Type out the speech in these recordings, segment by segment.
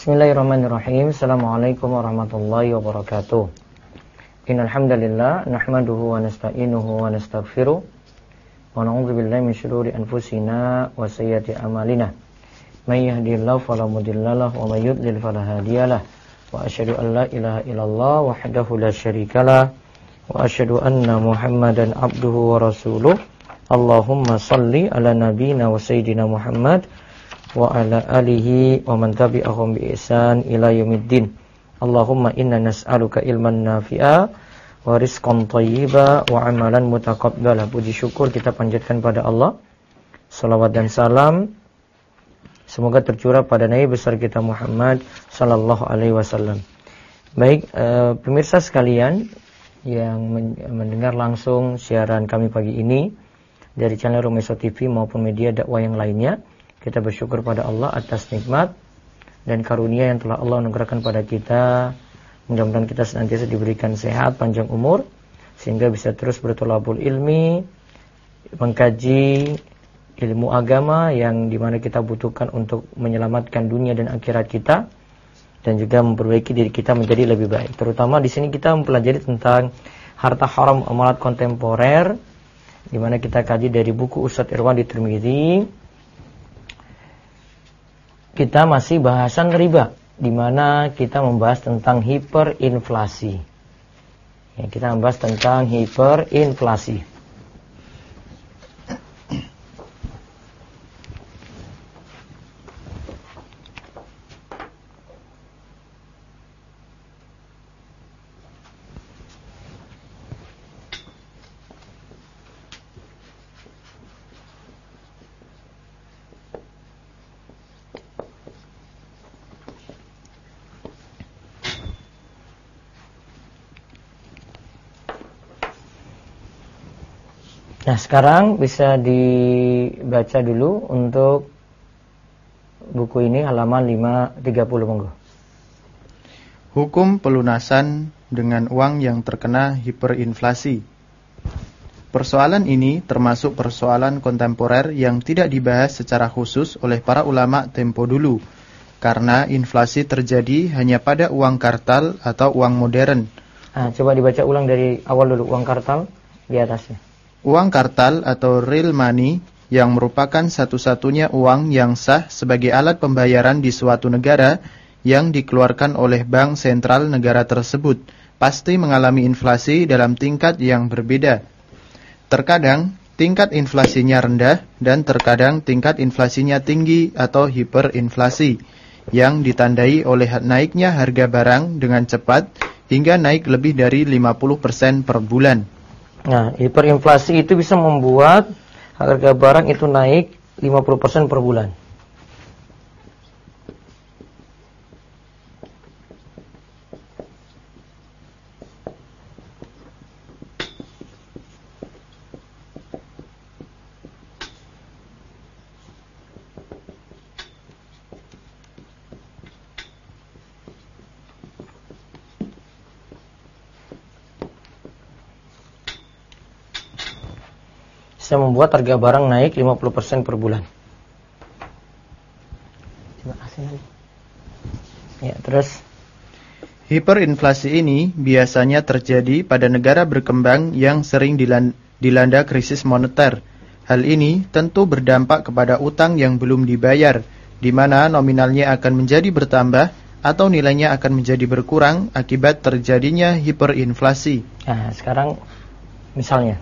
Bismillahirrahmanirrahim. Assalamualaikum warahmatullahi wabarakatuh. Innal hamdalillah nahmaduhu wa nasta'inuhu wa nastaghfiruh wa na'udzu billahi min shururi anfusina wa sayyiati a'malina. May yahdihillahu fala mudhillalah wa may yudlil fala hadiyalah. Wa asyhadu an la ilaha illallah wahdahu la syarikalah wa asyhadu anna Muhammadan abduhu wa rasuluh. Allahumma shalli ala nabiyyina wa sayyidina Muhammad wa ala alihi wa man tabi'ahum bi ihsan ila yaumiddin. Allahumma inna nas'aluka ilman nafi'a wa rizqan thayyiba wa amalan mutaqabbala. Puji syukur kita panjatkan pada Allah. Salawat dan salam semoga tercurah pada Nabi besar kita Muhammad sallallahu alaihi wasallam. Baik, pemirsa sekalian yang mendengar langsung siaran kami pagi ini dari channel Romeso TV maupun media dakwah yang lainnya, kita bersyukur pada Allah atas nikmat dan karunia yang telah Allah anugerahkan pada kita. Mudah-mudahan kita senantiasa diberikan sehat, panjang umur, sehingga bisa terus bertolabul ilmi, mengkaji ilmu agama yang dimana kita butuhkan untuk menyelamatkan dunia dan akhirat kita, dan juga memperbaiki diri kita menjadi lebih baik. Terutama di sini kita mempelajari tentang harta haram amalat kontemporer, dimana kita kaji dari buku Ustadz Irwandi Tirmidzi. Kita masih bahasan riba, di mana kita membahas tentang hiperinflasi. Ya, kita membahas tentang hiperinflasi. Nah, sekarang bisa dibaca dulu untuk buku ini halaman 530 monggo. Hukum pelunasan dengan uang yang terkena hiperinflasi. Persoalan ini termasuk persoalan kontemporer yang tidak dibahas secara khusus oleh para ulama tempo dulu, karena inflasi terjadi hanya pada uang kartal atau uang modern. Nah, coba dibaca ulang dari awal dulu, uang kartal di atasnya. Uang kartal atau real money yang merupakan satu-satunya uang yang sah sebagai alat pembayaran di suatu negara yang dikeluarkan oleh bank sentral negara tersebut pasti mengalami inflasi dalam tingkat yang berbeda. Terkadang tingkat inflasinya rendah dan terkadang tingkat inflasinya tinggi atau hiperinflasi yang ditandai oleh naiknya harga barang dengan cepat hingga naik lebih dari 50% per bulan. Nah, hiperinflasi itu bisa membuat harga barang itu naik 50% per bulan. Bisa membuat harga barang naik 50% per bulan. Ya, terus hiperinflasi ini biasanya terjadi pada negara berkembang yang sering dilanda krisis moneter. Hal ini tentu berdampak kepada utang yang belum dibayar, di mana nominalnya akan menjadi bertambah atau nilainya akan menjadi berkurang akibat terjadinya hiperinflasi. Nah, sekarang misalnya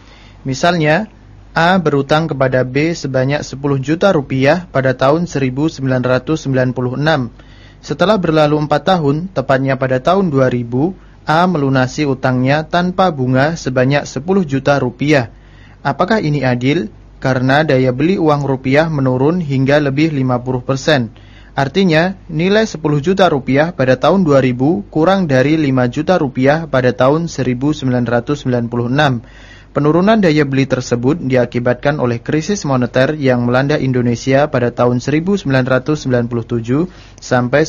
A berutang kepada B sebanyak 10 juta rupiah pada tahun 1996. Setelah berlalu 4 tahun, tepatnya pada tahun 2000, A melunasi utangnya tanpa bunga sebanyak 10 juta rupiah. Apakah ini adil? Karena daya beli uang rupiah menurun hingga lebih 50%. Artinya, nilai 10 juta rupiah pada tahun 2000 kurang dari 5 juta rupiah pada tahun 1996. Penurunan daya beli tersebut diakibatkan oleh krisis moneter yang melanda Indonesia pada tahun 1997 sampai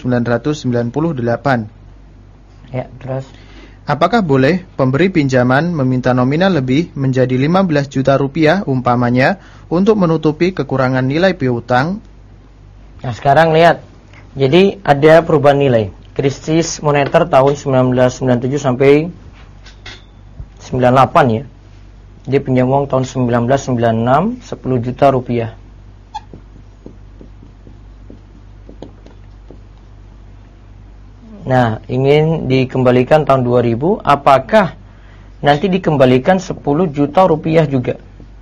1998. Ya, terus Apakah boleh pemberi pinjaman meminta nominal lebih menjadi 15 juta rupiah umpamanya untuk menutupi kekurangan nilai piutang? Nah, sekarang lihat Jadi ada perubahan nilai. Krisis moneter tahun 1997 sampai 98 ya. Dia pinjam uang tahun 1996 10 juta rupiah. Nah, ingin dikembalikan tahun 2000, apakah nanti dikembalikan 10 juta rupiah juga?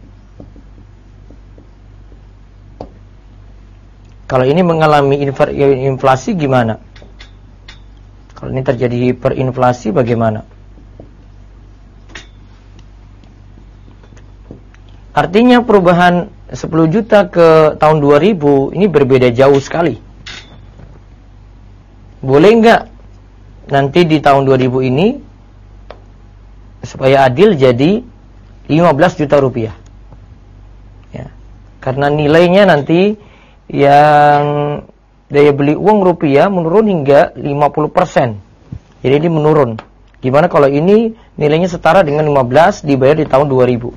Kalau ini mengalami inflasi gimana? Kalau ini terjadi hiperinflasi bagaimana? Artinya perubahan 10 juta ke tahun 2000 ini berbeda jauh sekali. Boleh nggak nanti di tahun 2000 ini supaya adil jadi 15 juta rupiah? Ya, karena nilainya nanti yang daya beli uang rupiah menurun hingga 50%. Jadi ini menurun. Gimana kalau ini nilainya setara dengan 15 dibayar di tahun 2000?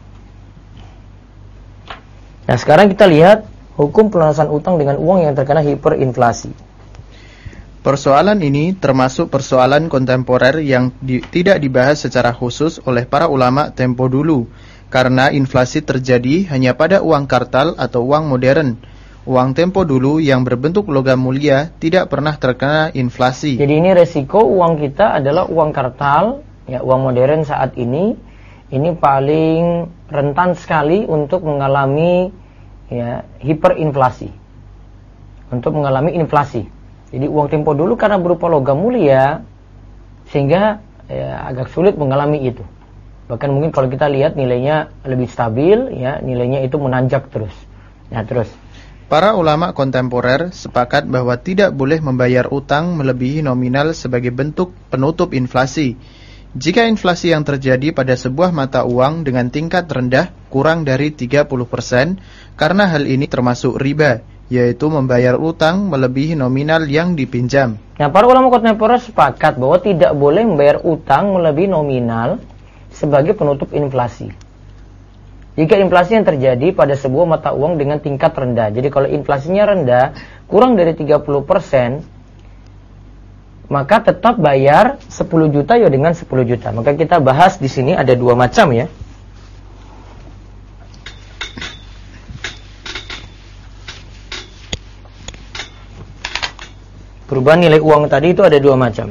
Nah, sekarang kita lihat hukum pelunasan utang dengan uang yang terkena hiperinflasi. Persoalan ini termasuk persoalan kontemporer yang tidak dibahas secara khusus oleh para ulama tempo dulu, karena inflasi terjadi hanya pada uang kartal atau uang modern. Uang tempo dulu yang berbentuk logam mulia tidak pernah terkena inflasi. Jadi ini resiko uang kita adalah uang kartal, ya, uang modern saat ini paling rentan sekali untuk mengalami ya hiperinflasi. Untuk mengalami inflasi. Jadi uang tempo dulu karena berupa logam mulia sehingga ya, agak sulit mengalami itu. Bahkan mungkin kalau kita lihat nilainya lebih stabil, ya, nilainya itu menanjak terus. Nah, terus para ulama kontemporer sepakat bahwa tidak boleh membayar utang melebihi nominal sebagai bentuk penutup inflasi. Jika inflasi yang terjadi pada sebuah mata uang dengan tingkat rendah kurang dari 30%, karena hal ini termasuk riba, yaitu membayar utang melebihi nominal yang dipinjam. Nah, para ulama kontemporer sepakat bahwa tidak boleh membayar utang melebihi nominal sebagai penutup inflasi. Jika inflasi yang terjadi pada sebuah mata uang dengan tingkat rendah. Jadi kalau inflasinya rendah, kurang dari 30%, maka tetap bayar 10 juta ya dengan 10 juta. Maka kita bahas di sini ada dua macam ya. Perubahan nilai uang tadi itu ada dua macam.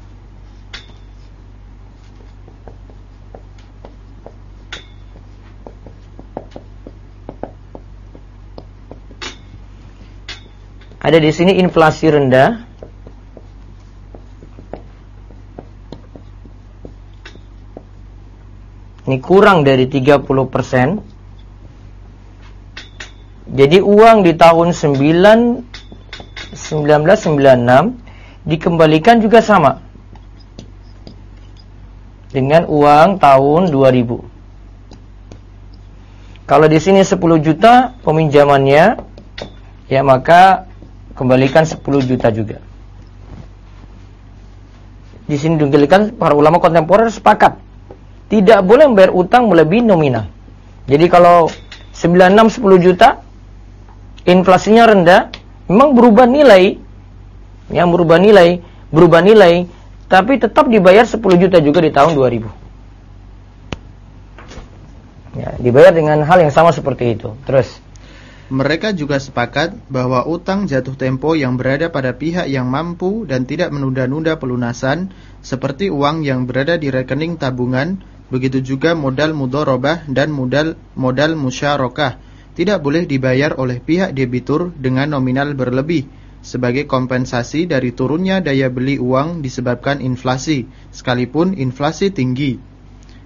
Ada di sini inflasi rendah. Ini kurang dari 30%. Jadi uang di tahun 1996 dikembalikan juga sama dengan uang tahun 2000. Kalau di sini 10 juta peminjamannya, ya maka kembalikan 10 juta juga. Di sini dikembalikan para ulama kontemporer sepakat tidak boleh membayar utang melebihi nominal. Jadi kalau 96 10 juta inflasinya rendah, memang berubah nilai, ya berubah nilai, tapi tetap dibayar 10 juta juga di tahun 2000. Ya, dibayar dengan hal yang sama seperti itu. Terus mereka juga sepakat bahwa utang jatuh tempo yang berada pada pihak yang mampu dan tidak menunda-nunda pelunasan, seperti uang yang berada di rekening tabungan, begitu juga modal mudharabah dan modal musyarakah, tidak boleh dibayar oleh pihak debitur dengan nominal berlebih, sebagai kompensasi dari turunnya daya beli uang disebabkan inflasi, sekalipun inflasi tinggi.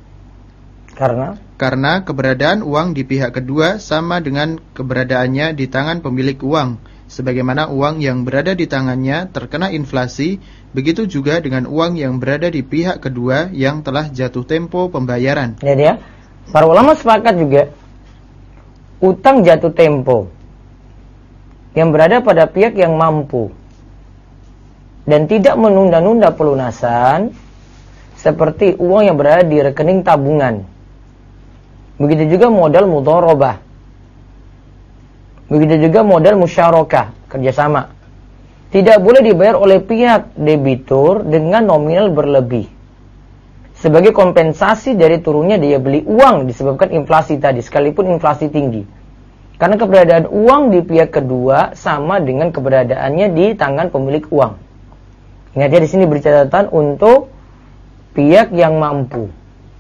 Karena keberadaan uang di pihak kedua sama dengan keberadaannya di tangan pemilik uang. Sebagaimana uang yang berada di tangannya terkena inflasi, begitu juga dengan uang yang berada di pihak kedua yang telah jatuh tempo pembayaran. Jadi ya, para ulama sepakat juga utang jatuh tempo yang berada pada pihak yang mampu dan tidak menunda-nunda pelunasan, seperti uang yang berada di rekening tabungan. Begitu juga modal mudharabah. Begitu juga modal musyarakah, kerjasama. tidak boleh dibayar oleh pihak debitur dengan nominal berlebih sebagai kompensasi dari turunnya daya beli uang disebabkan inflasi tadi, sekalipun inflasi tinggi. Karena keberadaan uang di pihak kedua sama dengan keberadaannya di tangan pemilik uang. Ingat ya, di sini beri catatan untuk pihak yang mampu.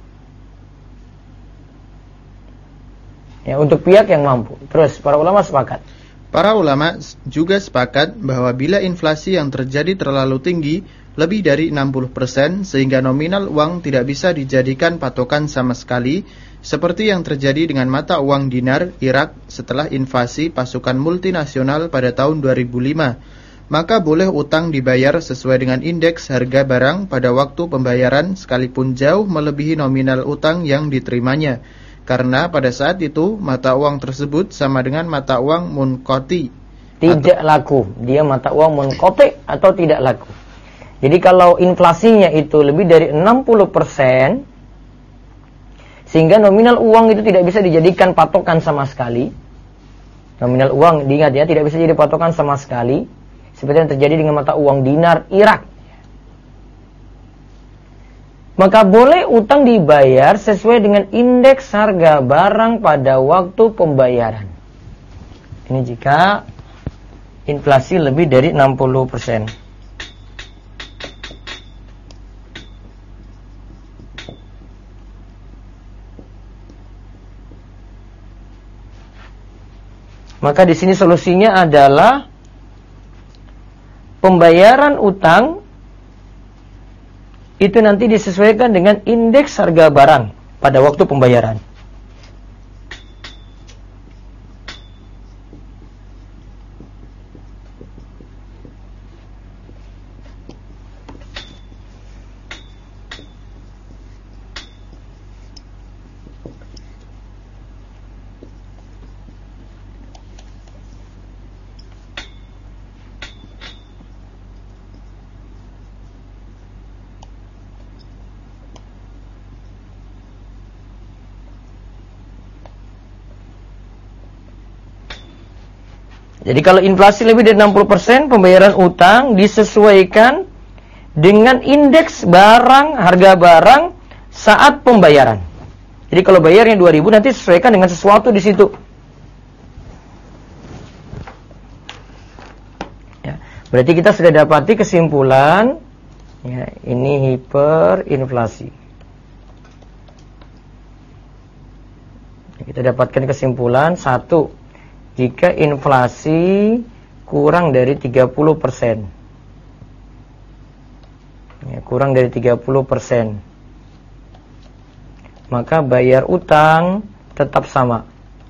Ya, untuk pihak yang mampu. Terus para ulama sepakat. Para ulama juga sepakat bahwa bila inflasi yang terjadi terlalu tinggi, lebih dari 60%, sehingga nominal uang tidak bisa dijadikan patokan sama sekali, seperti yang terjadi dengan mata uang dinar Irak setelah invasi pasukan multinasional pada tahun 2005, maka boleh utang dibayar sesuai dengan indeks harga barang pada waktu pembayaran sekalipun jauh melebihi nominal utang yang diterimanya. Karena pada saat itu mata uang tersebut sama dengan mata uang munqati. Tidak laku. Dia mata uang munqati atau tidak laku. Jadi kalau inflasinya itu lebih dari 60%, sehingga nominal uang itu tidak bisa dijadikan patokan sama sekali. Nominal uang, diingat ya, tidak bisa jadi patokan sama sekali. Seperti yang terjadi dengan mata uang dinar Irak. Maka boleh utang dibayar sesuai dengan indeks harga barang pada waktu pembayaran. Ini jika inflasi lebih dari 60%. Maka di sini solusinya adalah pembayaran utang itu nanti disesuaikan dengan indeks harga barang pada waktu pembayaran. Jadi kalau inflasi lebih dari 60%, pembayaran utang disesuaikan dengan indeks barang, harga barang saat pembayaran. Jadi kalau bayarnya 2.000 nanti sesuaikan dengan sesuatu di situ. Ya, berarti kita sudah dapati kesimpulan, ya, ini hiperinflasi. Kita dapatkan kesimpulan 1. Jika inflasi kurang dari 30%, ya, kurang dari 30%, maka bayar utang tetap sama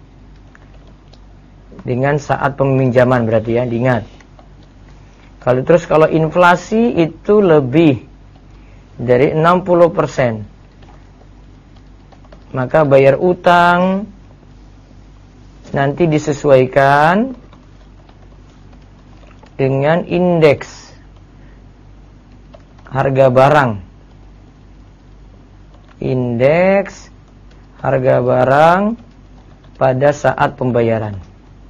dengan saat peminjaman, berarti ya, diingat. Kalau inflasi itu lebih dari 60%, maka bayar utang nanti disesuaikan dengan indeks harga barang. Indeks harga barang pada saat pembayaran.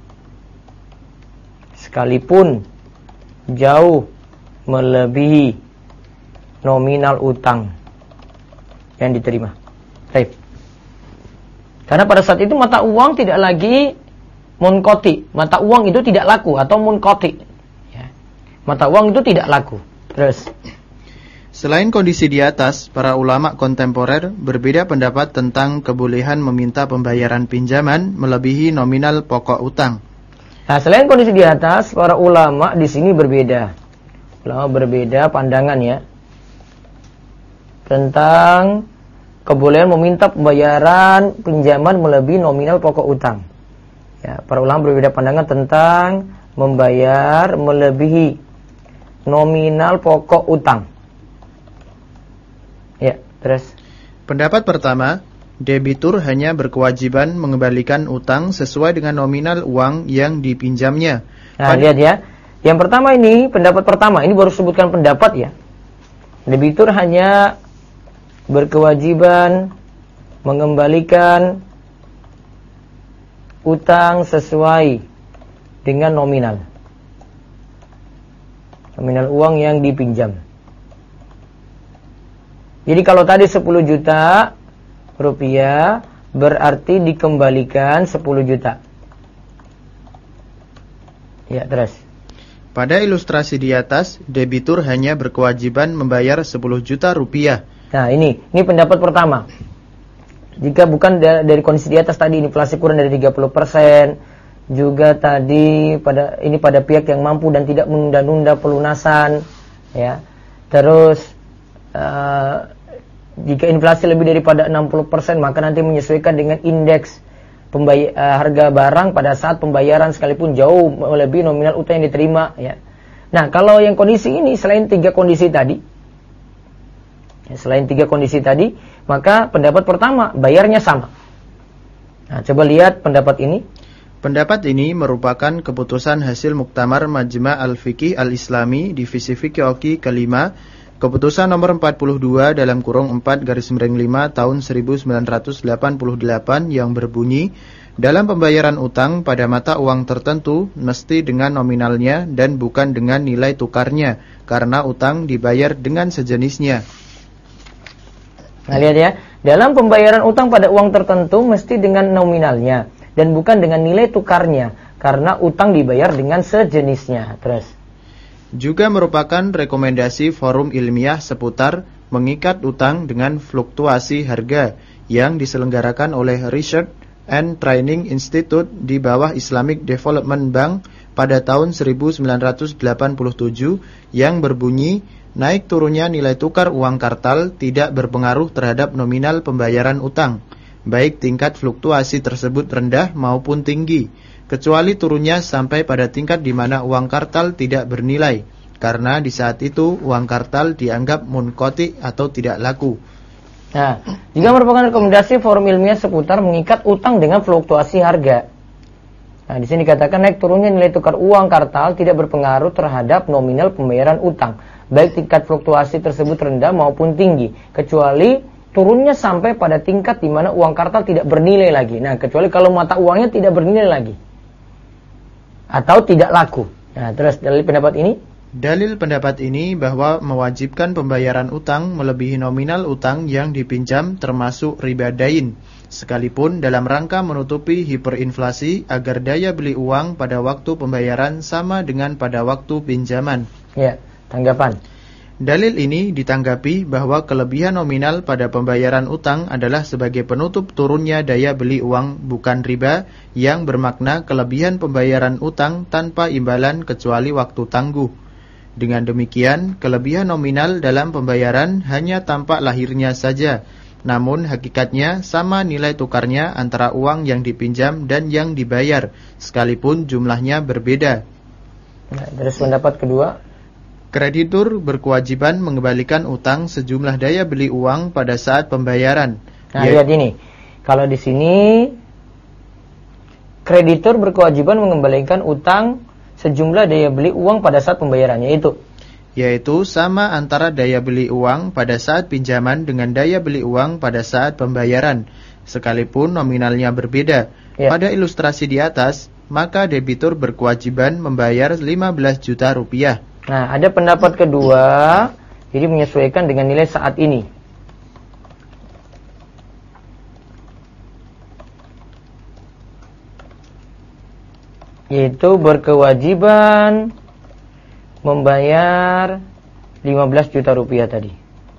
Sekalipun jauh melebihi nominal utang yang diterima. Baik. Karena pada saat itu mata uang tidak lagi munqati. Mata uang itu tidak laku atau munqati. Ya. Mata uang itu tidak laku. Terus. Selain kondisi di atas, para ulama kontemporer berbeda pendapat tentang kebolehan meminta pembayaran pinjaman melebihi nominal pokok utang. Nah, selain kondisi di atas, para ulama di sini berbeda. Ulama berbeda pandangan ya. Tentang kebolehan meminta pembayaran pinjaman melebihi nominal pokok utang. Ya, para ulama berbeda pandangan tentang membayar melebihi nominal pokok utang. Ya, terus. Pendapat pertama, debitur hanya berkewajiban mengembalikan utang sesuai dengan nominal uang yang dipinjamnya. Nah, lihat ya. Yang pertama ini, pendapat pertama, ini baru sebutkan pendapat ya. Debitur hanya berkewajiban mengembalikan utang sesuai dengan nominal. Nominal uang yang dipinjam. Jadi kalau tadi 10 juta rupiah berarti dikembalikan 10 juta. Ya, terus. Pada ilustrasi di atas, debitur hanya berkewajiban membayar 10 juta rupiah. Nah, ini pendapat pertama. Jika bukan dari kondisi di atas tadi, inflasi kurang dari 30%, juga tadi pada pihak yang mampu dan tidak menunda-nunda pelunasan, ya. Terus jika inflasi lebih daripada 60%, maka nanti menyesuaikan dengan indeks harga barang pada saat pembayaran sekalipun jauh melebihi nominal utang yang diterima, ya. Nah, kalau yang kondisi ini selain tiga kondisi tadi, maka pendapat pertama bayarnya sama. Nah, coba lihat pendapat ini. Pendapat ini merupakan keputusan hasil Muktamar Majma' Al-Fiqih Al-Islami Divisi Fiqih Oki kelima, keputusan nomor 42 /4/5 tahun 1988 yang berbunyi, dalam pembayaran utang pada mata uang tertentu mesti dengan nominalnya dan bukan dengan nilai tukarnya, karena utang dibayar dengan sejenisnya. Nah, lihat ya, dalam pembayaran utang pada uang tertentu mesti dengan nominalnya dan bukan dengan nilai tukarnya, karena utang dibayar dengan sejenisnya. Terus. Juga merupakan rekomendasi forum ilmiah seputar mengikat utang dengan fluktuasi harga yang diselenggarakan oleh Research and Training Institute di bawah Islamic Development Bank pada tahun 1987 yang berbunyi, naik turunnya nilai tukar uang kartal tidak berpengaruh terhadap nominal pembayaran utang, baik tingkat fluktuasi tersebut rendah maupun tinggi, kecuali turunnya sampai pada tingkat di mana uang kartal tidak bernilai, karena di saat itu uang kartal dianggap munqati atau tidak laku. Nah, juga merupakan rekomendasi forum ilmiah seputar mengikat utang dengan fluktuasi harga. Nah, di sini dikatakan naik turunnya nilai tukar uang kartal tidak berpengaruh terhadap nominal pembayaran utang, baik tingkat fluktuasi tersebut rendah maupun tinggi, kecuali turunnya sampai pada tingkat di mana uang kartal tidak bernilai lagi. Nah, kecuali kalau mata uangnya tidak bernilai lagi atau tidak laku. Nah, terus dalil pendapat ini? Dalil pendapat ini bahwa mewajibkan pembayaran utang melebihi nominal utang yang dipinjam termasuk riba dain, sekalipun dalam rangka menutupi hiperinflasi agar daya beli uang pada waktu pembayaran sama dengan pada waktu pinjaman. Ya, tanggapan. Dalil ini ditanggapi bahwa kelebihan nominal pada pembayaran utang adalah sebagai penutup turunnya daya beli uang, bukan riba, yang bermakna kelebihan pembayaran utang tanpa imbalan kecuali waktu tangguh. Dengan demikian, kelebihan nominal dalam pembayaran hanya tampak lahirnya saja, namun hakikatnya sama nilai tukarnya antara uang yang dipinjam dan yang dibayar, sekalipun jumlahnya berbeda. Nah, terus pendapat kedua. Kreditur berkewajiban mengembalikan utang sejumlah daya beli uang pada saat pembayaran. Nah, lihat ini. Kalau di sini kreditur berkewajiban mengembalikan utang sejumlah daya beli uang pada saat pembayarannya, yaitu sama antara daya beli uang pada saat pinjaman dengan daya beli uang pada saat pembayaran, sekalipun nominalnya berbeda. Ya. Pada ilustrasi di atas, maka debitur berkewajiban membayar 15 juta rupiah. Nah, ada pendapat kedua, jadi menyesuaikan dengan nilai saat ini. Yaitu berkewajiban membayar 15 juta rupiah tadi.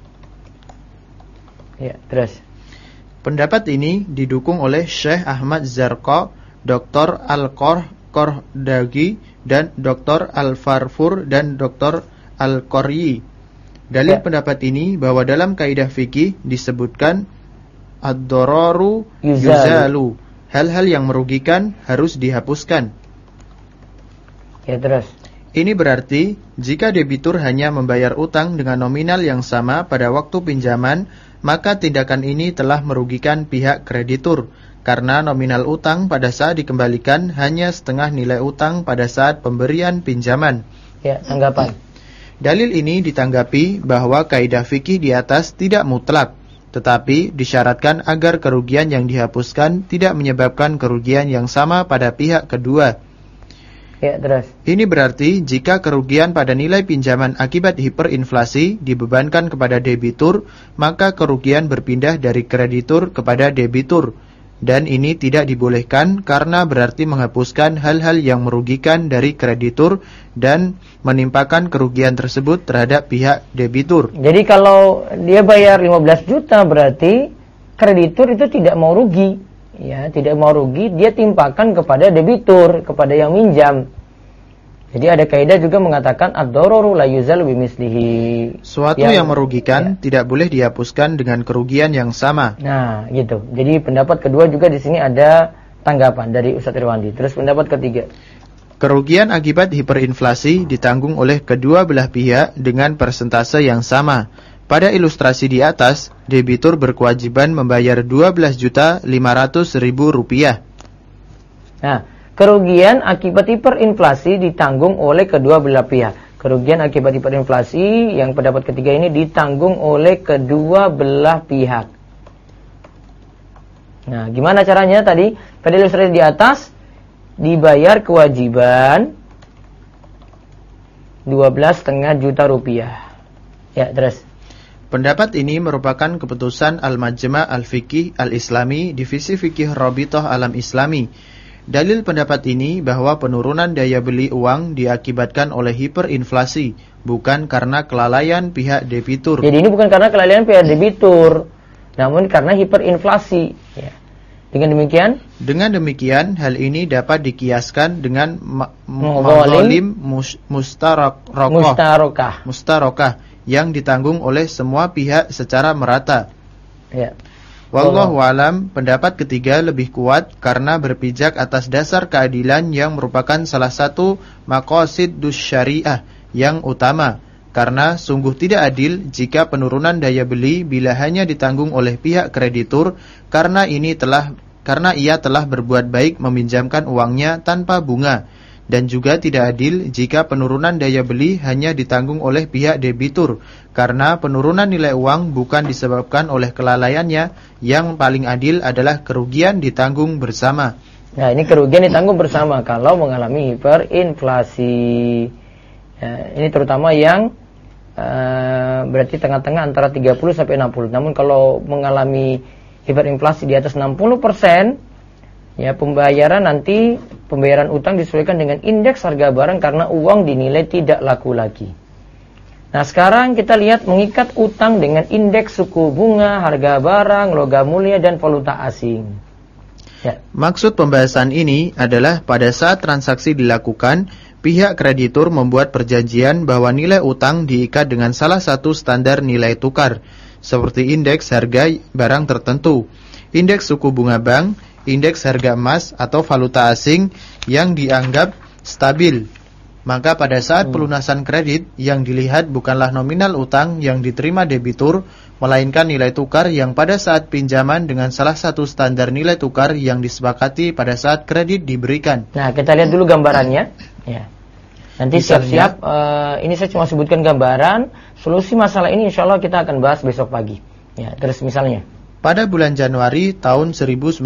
Ya, terus. Pendapat ini didukung oleh Syekh Ahmad Zarqa, Dr. Al-Qordagi, dan Dr. Al-Farfur dan Dr. Al-Qoryi. Dalil pendapat ini bahwa dalam kaidah fikih disebutkan ad-dararu yuzalu. Hal-hal yang merugikan harus dihapuskan. Ya, terus. Ini berarti jika debitur hanya membayar utang dengan nominal yang sama pada waktu pinjaman, maka tindakan ini telah merugikan pihak kreditur, karena nominal utang pada saat dikembalikan hanya setengah nilai utang pada saat pemberian pinjaman. Ya, tanggapan. Dalil ini ditanggapi bahwa kaidah fikih di atas tidak mutlak, tetapi disyaratkan agar kerugian yang dihapuskan tidak menyebabkan kerugian yang sama pada pihak kedua. Ya, terus. Ini berarti jika kerugian pada nilai pinjaman akibat hiperinflasi dibebankan kepada debitur, maka kerugian berpindah dari kreditur kepada debitur. Dan ini tidak dibolehkan karena berarti menghapuskan hal-hal yang merugikan dari kreditur dan menimpakan kerugian tersebut terhadap pihak debitur. Jadi kalau dia bayar 15 juta berarti kreditur itu tidak mau rugi. Ya, tidak mau rugi, dia timpakan kepada debitur, kepada yang minjam. Jadi ada kaidah juga mengatakan ad-dararu la yuzalu bimislihi. Suatu yang merugikan tidak boleh dihapuskan dengan kerugian yang sama. Nah, gitu. Jadi pendapat kedua juga di sini ada tanggapan dari Ustaz Irwandi. Terus pendapat ketiga. Kerugian akibat hiperinflasi ditanggung oleh kedua belah pihak dengan persentase yang sama. Pada ilustrasi di atas, debitur berkewajiban membayar Rp12.500.000. Nah, kerugian akibat hiperinflasi ditanggung oleh kedua belah pihak. Kerugian akibat hiperinflasi yang pendapat ketiga ini ditanggung oleh kedua belah pihak. Nah, gimana caranya tadi? Pada ilustrasi di atas, dibayar kewajiban Rp12,5 juta. Ya, terus. Pendapat ini merupakan keputusan Al-Majma' Al-Fiqih Al-Islami, Divisi Fikih Rabithah Alam Islami. Dalil pendapat ini bahwa penurunan daya beli uang diakibatkan oleh hiperinflasi, bukan karena kelalaian pihak debitur. Jadi ini bukan karena kelalaian pihak debitur, namun karena hiperinflasi. Ya. Dengan demikian, hal ini dapat dikiaskan dengan mazalim mustarokah yang ditanggung oleh semua pihak secara merata. Ya. Wallahu alam, pendapat ketiga lebih kuat karena berpijak atas dasar keadilan yang merupakan salah satu maqasidus syariah yang utama. Karena sungguh tidak adil jika penurunan daya beli bila hanya ditanggung oleh pihak kreditur karena ia telah berbuat baik meminjamkan uangnya tanpa bunga. Dan juga tidak adil jika penurunan daya beli hanya ditanggung oleh pihak debitur, karena penurunan nilai uang bukan disebabkan oleh kelalaiannya. Yang paling adil adalah kerugian ditanggung bersama. Nah, ini kerugian ditanggung bersama kalau mengalami hiperinflasi. Ya, ini terutama yang berarti tengah-tengah antara 30 sampai 60. Namun kalau mengalami hiperinflasi di atas 60%, ya, pembayaran utang disesuaikan dengan indeks harga barang karena uang dinilai tidak laku lagi. Nah, sekarang kita lihat mengikat utang dengan indeks suku bunga, harga barang, logam mulia, dan valuta asing. Ya. Maksud pembahasan ini adalah pada saat transaksi dilakukan, pihak kreditur membuat perjanjian bahwa nilai utang diikat dengan salah satu standar nilai tukar, seperti indeks harga barang tertentu, indeks suku bunga bank, indeks harga emas atau valuta asing yang dianggap stabil. Maka pada saat pelunasan kredit, yang dilihat bukanlah nominal utang yang diterima debitur, melainkan nilai tukar yang pada saat pinjaman dengan salah satu standar nilai tukar yang disepakati pada saat kredit diberikan. Nah, kita lihat dulu gambarannya. Ya. Nanti siap-siap, ini saya cuma sebutkan gambaran. Solusi masalah ini insya Allah kita akan bahas besok pagi. Ya, terus misalnya. Pada bulan Januari tahun 1997,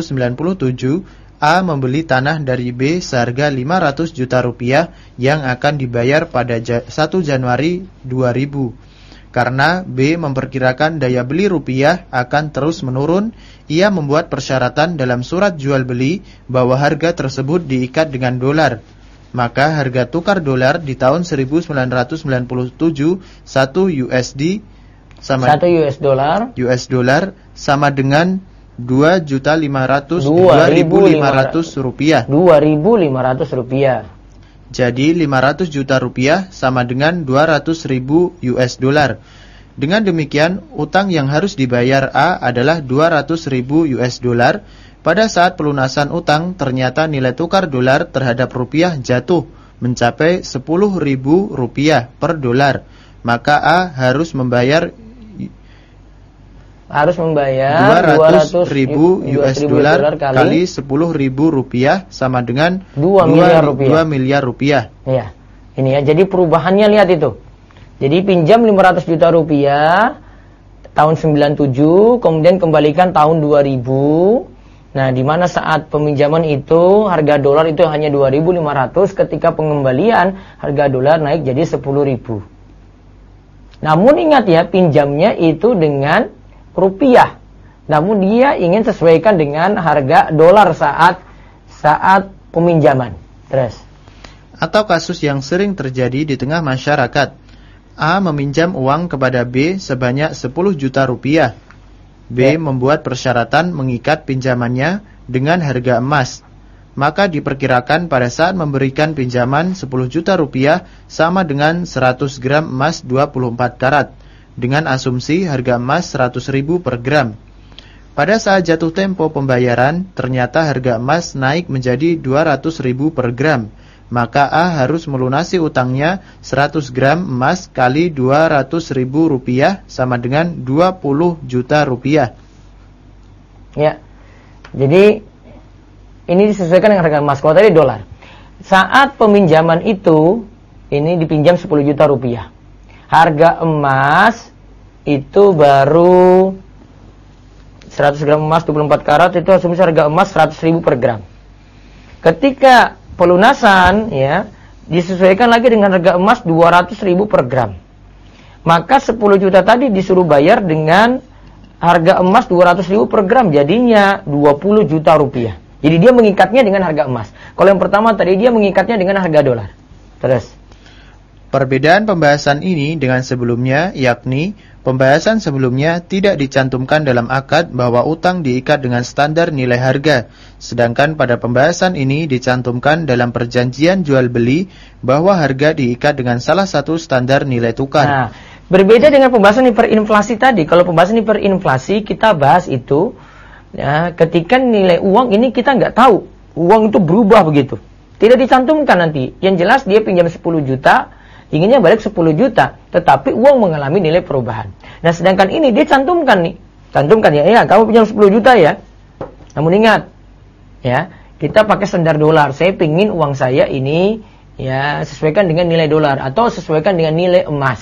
A membeli tanah dari B seharga 500 juta rupiah yang akan dibayar pada 1 Januari 2000. Karena B memperkirakan daya beli rupiah akan terus menurun, ia membuat persyaratan dalam surat jual beli bahwa harga tersebut diikat dengan dolar. Maka harga tukar dolar di tahun 1997 1 USD sama 1 US dollar sama dengan 2.500.000 rupiah. 2.500 rupiah. Jadi 500 juta rupiah sama dengan 200.000 US dollar. Dengan demikian, utang yang harus dibayar A adalah 200.000 US dollar. Pada saat pelunasan utang, ternyata nilai tukar dolar terhadap rupiah jatuh mencapai 10.000 rupiah per dolar. Maka A harus membayar 200.000 US dollar kali 10.000 rupiah sama dengan 2 miliar rupiah. Ya, ini ya. Jadi perubahannya lihat itu. Jadi pinjam 500 juta rupiah tahun 97, kemudian kembalikan tahun 2000. Nah, di mana saat peminjaman itu harga dolar itu hanya 2.500, ketika pengembalian harga dolar naik jadi 10.000. Namun ingat ya, pinjamnya itu dengan rupiah. Namun dia ingin sesuaikan dengan harga dolar saat peminjaman. Terus. Atau kasus yang sering terjadi di tengah masyarakat. A meminjam uang kepada B sebanyak 10 juta rupiah. B membuat persyaratan mengikat pinjamannya dengan harga emas. Maka diperkirakan pada saat memberikan pinjaman 10 juta rupiah sama dengan 100 gram emas 24 karat, dengan asumsi harga emas 100.000 per gram. Pada saat jatuh tempo pembayaran, ternyata harga emas naik menjadi 200.000 per gram. Maka A harus melunasi utangnya 100 gram emas kali 200.000 rupiah sama dengan 20 juta rupiah. Ya, jadi ini disesuaikan dengan harga emas. Kalau tadi dolar, saat peminjaman itu ini dipinjam 10 juta rupiah, harga emas itu baru 100 gram emas 24 karat, itu asumsi harga emas 100.000 per gram. Ketika pelunasan ya disesuaikan lagi dengan harga emas 200.000 per gram. Maka 10 juta tadi disuruh bayar dengan harga emas 200.000 per gram, jadinya 20 juta rupiah. Jadi dia mengikatnya dengan harga emas. Kalau yang pertama tadi dia mengikatnya dengan harga dolar. Terus perbedaan pembahasan ini dengan sebelumnya, yakni pembahasan sebelumnya tidak dicantumkan dalam akad bahwa utang diikat dengan standar nilai harga. Sedangkan pada pembahasan ini dicantumkan dalam perjanjian jual beli bahwa harga diikat dengan salah satu standar nilai tukar. Nah, berbeda dengan pembahasan hiperinflasi tadi. Kalau pembahasan hiperinflasi kita bahas itu ya, ketika nilai uang ini kita nggak tahu. Uang itu berubah begitu. Tidak dicantumkan nanti. Yang jelas dia pinjam 10 juta, inginnya balik 10 juta, tetapi uang mengalami nilai perubahan. Nah, sedangkan ini dia cantumkan nih. Cantumkan ya, kamu pinjam 10 juta ya. Namun ingat, ya, kita pakai standar dolar. Saya pingin uang saya ini ya sesuaikan dengan nilai dolar atau sesuaikan dengan nilai emas.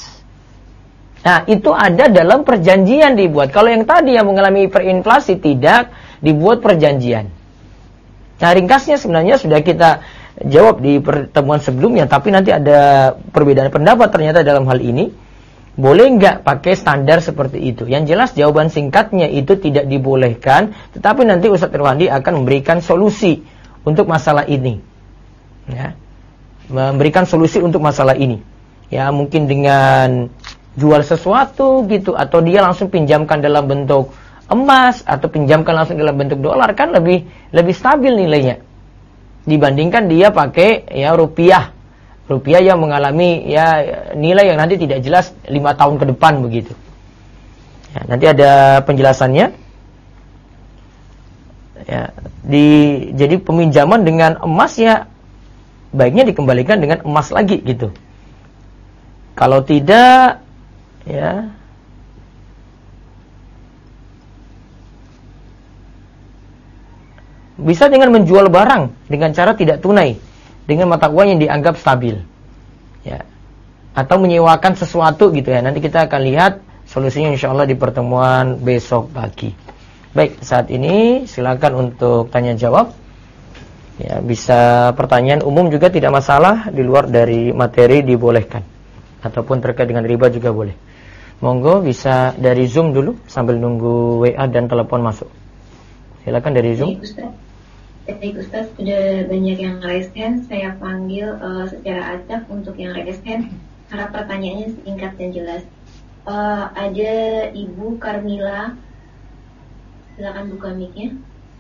Nah, itu ada dalam perjanjian dibuat. Kalau yang tadi yang mengalami hiperinflasi tidak dibuat perjanjian. Nah, ringkasnya sebenarnya sudah kita jawab di pertemuan sebelumnya, tapi nanti ada perbedaan pendapat ternyata dalam hal ini. Boleh nggak pakai standar seperti itu? Yang jelas jawaban singkatnya itu tidak dibolehkan, tetapi nanti Ustadz Irwandi akan memberikan solusi untuk masalah ini. Ya, memberikan solusi untuk masalah ini. Ya, mungkin dengan jual sesuatu gitu, atau dia langsung pinjamkan dalam bentuk emas, atau pinjamkan langsung dalam bentuk dolar, kan lebih stabil nilainya dibandingkan dia pakai ya rupiah yang mengalami ya nilai yang nanti tidak jelas 5 tahun ke depan begitu. Ya, nanti ada penjelasannya. Ya, jadi peminjaman dengan emas ya baiknya dikembalikan dengan emas lagi gitu. Kalau tidak ya bisa dengan menjual barang dengan cara tidak tunai dengan mata uang yang dianggap stabil, ya, atau menyewakan sesuatu gitu ya. Nanti kita akan lihat solusinya insyaallah di pertemuan besok pagi. Baik, saat ini silakan untuk tanya jawab. Ya, bisa pertanyaan umum juga tidak masalah, di luar dari materi dibolehkan, ataupun terkait dengan riba juga boleh. Monggo bisa dari Zoom dulu sambil nunggu WA dan telepon masuk. Silakan dari Zoom. Baik Ustaz, sudah banyak yang raise hand. Saya panggil secara acak untuk yang raise hand. Harap pertanyaannya singkat dan jelas. Ada Ibu Karmila. Silakan buka mic-nya.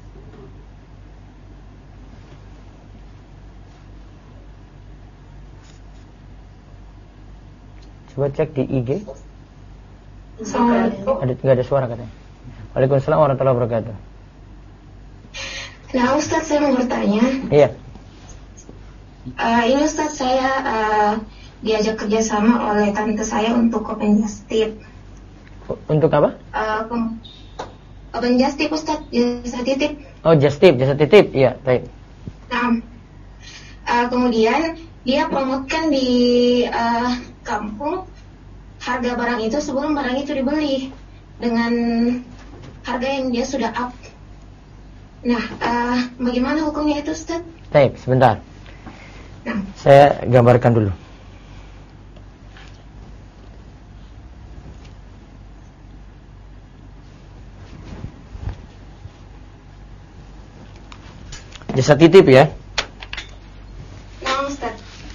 Coba cek di IG. Assalamualaikum. Nggak ada suara katanya. Waalaikumsalam warahmatullahi wabarakatuh. Nah Ustadz, saya mau bertanya. Iya. Ini Ustadz, saya diajak kerjasama oleh tante saya untuk open just tip. Untuk apa? Open just tip Ustadz, jasa titip. Oh, jasa titip, iya, baik. Nah, kemudian dia promotkan di kampung harga barang itu sebelum barang itu dibeli dengan harga yang dia sudah up. Nah, bagaimana hukumnya itu, Ustaz? Baik, sebentar. Nah, Saya gambarkan dulu. Jasa titip ya. nah Ustaz.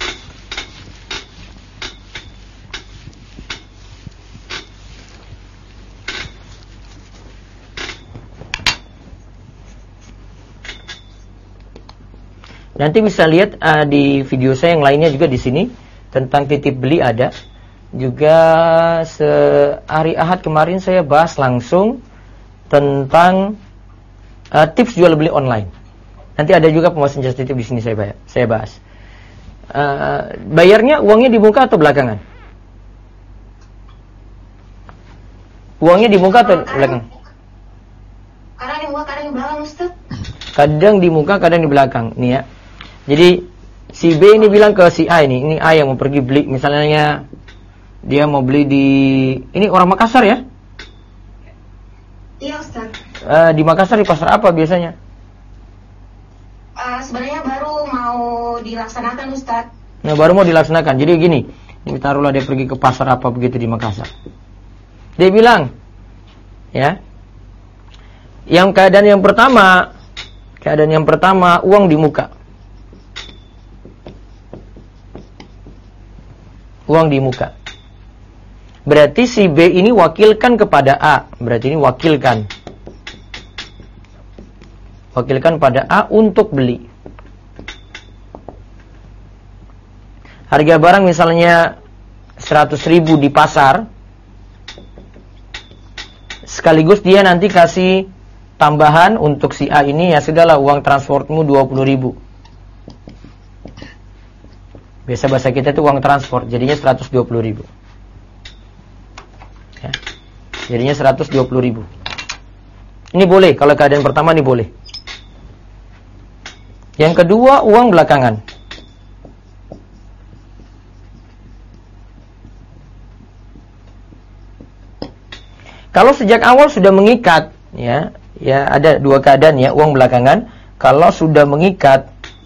Nanti bisa lihat di video saya yang lainnya juga di sini tentang titip beli ada. Juga sehari Ahad kemarin saya bahas langsung tentang tips jual beli online. Nanti ada juga pembahasan jasa titip di sini saya bahas. Bayarnya uangnya di muka atau belakangan? Uangnya di muka atau belakangan? Kadang di muka, kadang di belakang, Ustaz. Kadang di muka, kadang di belakang. Nih ya. Jadi si B ini bilang ke si A ini A yang mau pergi beli, misalnya dia mau beli ini orang Makassar ya? Iya, Ustaz. Di Makassar di pasar apa biasanya? Sebenarnya baru mau dilaksanakan, Ustaz. Nah, baru mau dilaksanakan. Jadi gini, taruhlah dia pergi ke pasar apa begitu di Makassar. Dia bilang, ya, keadaan yang pertama uang di muka. Uang di muka. Berarti si B ini wakilkan kepada A. Berarti ini wakilkan pada A untuk beli. Harga barang misalnya 100.000 di pasar, sekaligus dia nanti kasih tambahan untuk si A ini, ya sudahlah uang transportmu 20.000. Biasa bahasa kita itu uang transport, jadinya 120.000. Ya. Jadinya 120.000. Ini boleh, kalau keadaan pertama ini boleh. Yang kedua, uang belakangan. Kalau sejak awal sudah mengikat, ya ada dua keadaan ya, uang belakangan. Kalau sudah mengikat,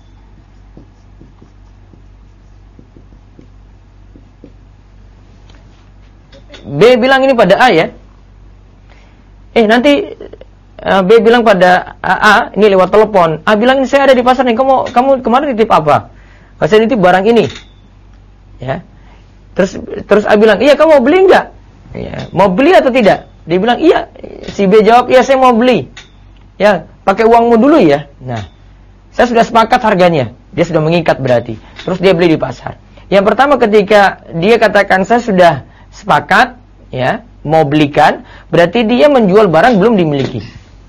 B bilang ini pada A ya. Nanti B bilang pada A ini lewat telepon. A bilang ini saya ada di pasar nih. Kamu kemarin nitip apa? Saya nitip barang ini. Ya. Terus A bilang, iya kamu mau beli enggak? Ya, mau beli atau tidak? Dia bilang iya. Si B jawab, iya saya mau beli. Ya, pakai uangmu dulu ya. Nah, saya sudah sepakat harganya. Dia sudah mengikat berarti. Terus dia beli di pasar. Yang pertama ketika dia katakan saya sudah sepakat, ya, mau belikan, berarti dia menjual barang belum dimiliki.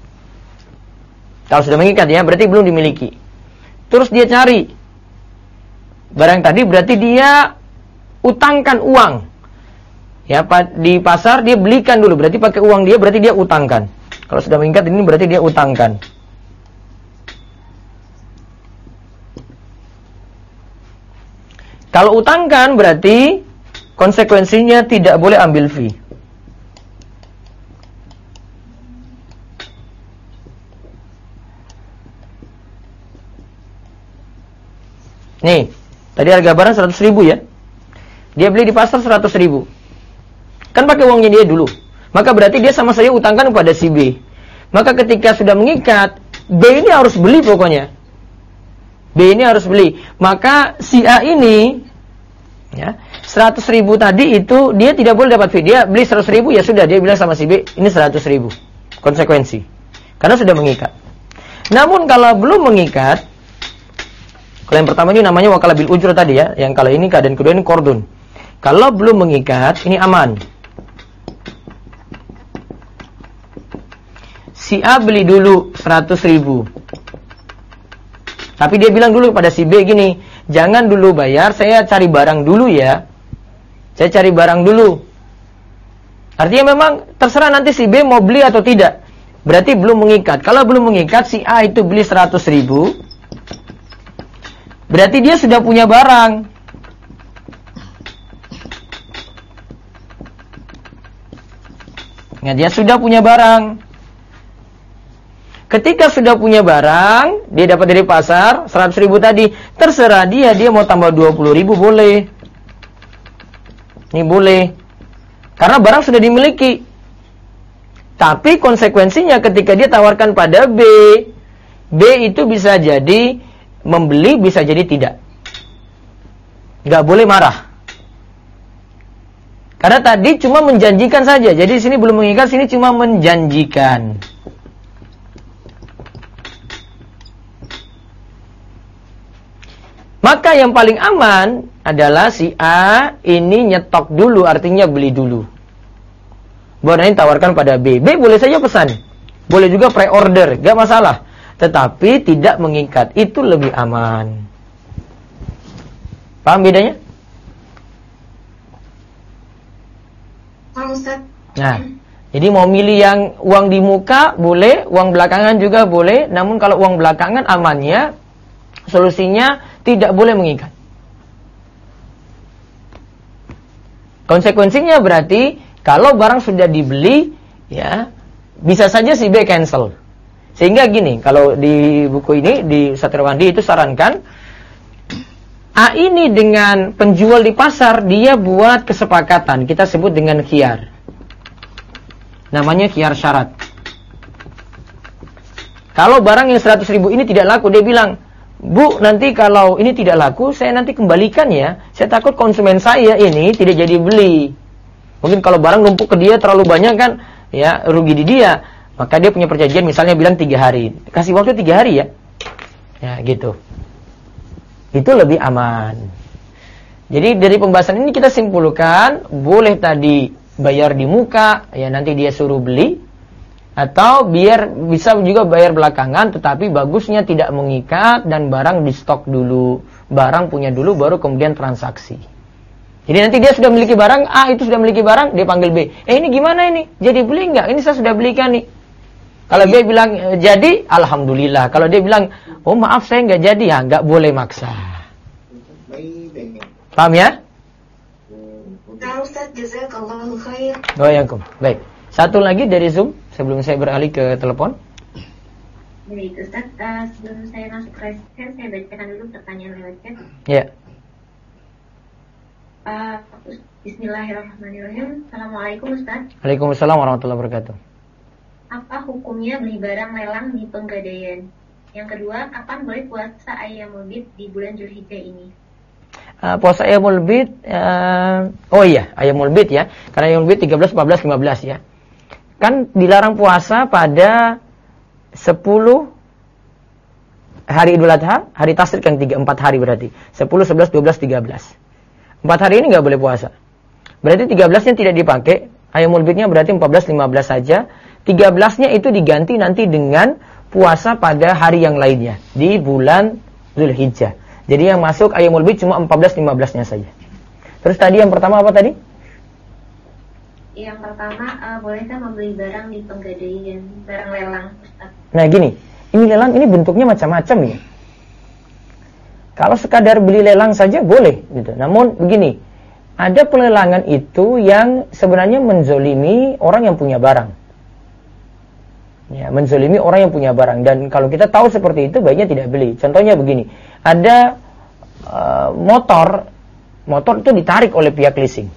Kalau sudah mengikat ya, berarti belum dimiliki. Terus dia cari barang tadi, berarti dia utangkan uang. Ya, di pasar dia belikan dulu, berarti pakai uang dia, berarti dia utangkan. Kalau sudah mengikat ini berarti dia utangkan. Kalau utangkan berarti konsekuensinya tidak boleh ambil fee. Nih, tadi harga barang 100.000 ya. Dia beli di pasar 100.000. Kan pakai uangnya dia dulu. Maka berarti dia sama saya utangkan kepada si B. Maka ketika sudah mengikat, B ini harus beli pokoknya. B ini harus beli. Maka si A ini, ya, 100.000 tadi itu dia tidak boleh dapat fee. Dia beli 100.000, ya sudah, dia bilang sama si B, ini 100.000. Konsekuensi. Karena sudah mengikat. Namun kalau belum mengikat, kalau yang pertama ini namanya wakalah bil ujrah tadi ya. Yang kalau ini keadaan kedua ini kordun. Kalau belum mengikat, ini aman. Si A beli dulu 100.000. Tapi dia bilang dulu pada si B gini, jangan dulu bayar, saya cari barang dulu ya. Saya cari barang dulu. Artinya memang terserah nanti si B mau beli atau tidak. Berarti belum mengikat. Kalau belum mengikat, si A itu beli 100.000. Berarti dia sudah punya barang. Ya, dia sudah punya barang. Ketika sudah punya barang, dia dapat dari pasar 100.000 tadi, terserah dia mau tambah 20.000 boleh. Ini boleh. Karena barang sudah dimiliki. Tapi konsekuensinya ketika dia tawarkan pada B itu bisa jadi membeli, bisa jadi tidak. Nggak boleh marah. Karena tadi cuma menjanjikan saja. Jadi di sini belum mengikat, sini cuma menjanjikan. Maka yang paling aman adalah si A ini nyetok dulu, artinya beli dulu. Baru nanti tawarkan pada B. B boleh saja pesan. Boleh juga pre-order, gak masalah. Tetapi tidak mengikat, itu lebih aman. Paham bedanya? Paham, Ustaz. Nah, jadi mau milih yang uang di muka boleh, uang belakangan juga boleh. Namun kalau uang belakangan amannya, solusinya tidak boleh mengikat. Konsekuensinya berarti kalau barang sudah dibeli, ya bisa saja si B cancel. Sehingga gini, kalau di buku ini di Satriwandi itu sarankan A ini dengan penjual di pasar dia buat kesepakatan, kita sebut dengan khiyar. Namanya khiyar syarat. Kalau barang yang 100.000 ini tidak laku, dia bilang, Bu, nanti kalau ini tidak laku, saya nanti kembalikan ya. Saya takut konsumen saya ini tidak jadi beli. Mungkin kalau barang numpuk ke dia terlalu banyak kan, ya rugi di dia. Maka dia punya perjanjian, misalnya bilang 3 hari. Kasih waktu 3 hari ya. Ya gitu. Itu lebih aman. Jadi dari pembahasan ini kita simpulkan, boleh tadi bayar di muka, ya nanti dia suruh beli. Atau biar bisa juga bayar belakangan, tetapi bagusnya tidak mengikat dan barang di stok dulu. Barang punya dulu, baru kemudian transaksi. Jadi nanti dia sudah memiliki barang, A itu sudah memiliki barang, dia panggil B. Ini gimana ini? Jadi beli nggak? Ini saya sudah belikan nih. Kalau B bilang jadi, alhamdulillah. Kalau dia bilang, oh maaf saya nggak jadi, ya nggak boleh maksa. Paham ya? Nah, Ustaz, jazakallahu khair. Baik. Satu lagi dari Zoom, sebelum saya beralih ke telepon. Baik, Ustaz, sebelum saya masuk ke resisten, saya bacakan dulu pertanyaan lewat chat. Ya. Bismillahirrahmanirrahim. Assalamualaikum, Ustaz. Waalaikumsalam warahmatullahi wabarakatuh. Apa hukumnya beli barang lelang di Penggadaian? Yang kedua, kapan boleh puasa Ayyamul Bid di bulan Dzulhijjah ini? Puasa Ayyamul Bid, Ayyamul Bid ya. Karena Ayyamul Bid 13, 14, 15 ya. Kan dilarang puasa pada 10 hari Idul Adha, hari Tasyrik yang 4 hari berarti. 10, 11, 12, 13. 4 hari ini nggak boleh puasa. Berarti 13-nya tidak dipakai. Ayyamul Bidnya berarti 14, 15 saja. 13-nya itu diganti nanti dengan puasa pada hari yang lainnya. Di bulan Dzulhijjah. Jadi yang masuk Ayyamul Bid cuma 14, 15-nya saja. Terus tadi yang pertama apa tadi? Yang pertama, bolehkah membeli barang di Penggadaian, barang lelang, Ustaz? Nah gini, ini lelang ini bentuknya macam-macam ya. Kalau sekadar beli lelang saja boleh gitu. Namun begini, ada pelelangan itu yang sebenarnya menzolimi orang yang punya barang. Ya, menzolimi orang yang punya barang. Dan kalau kita tahu seperti itu, baiknya tidak beli. Contohnya begini, ada motor itu ditarik oleh pihak leasing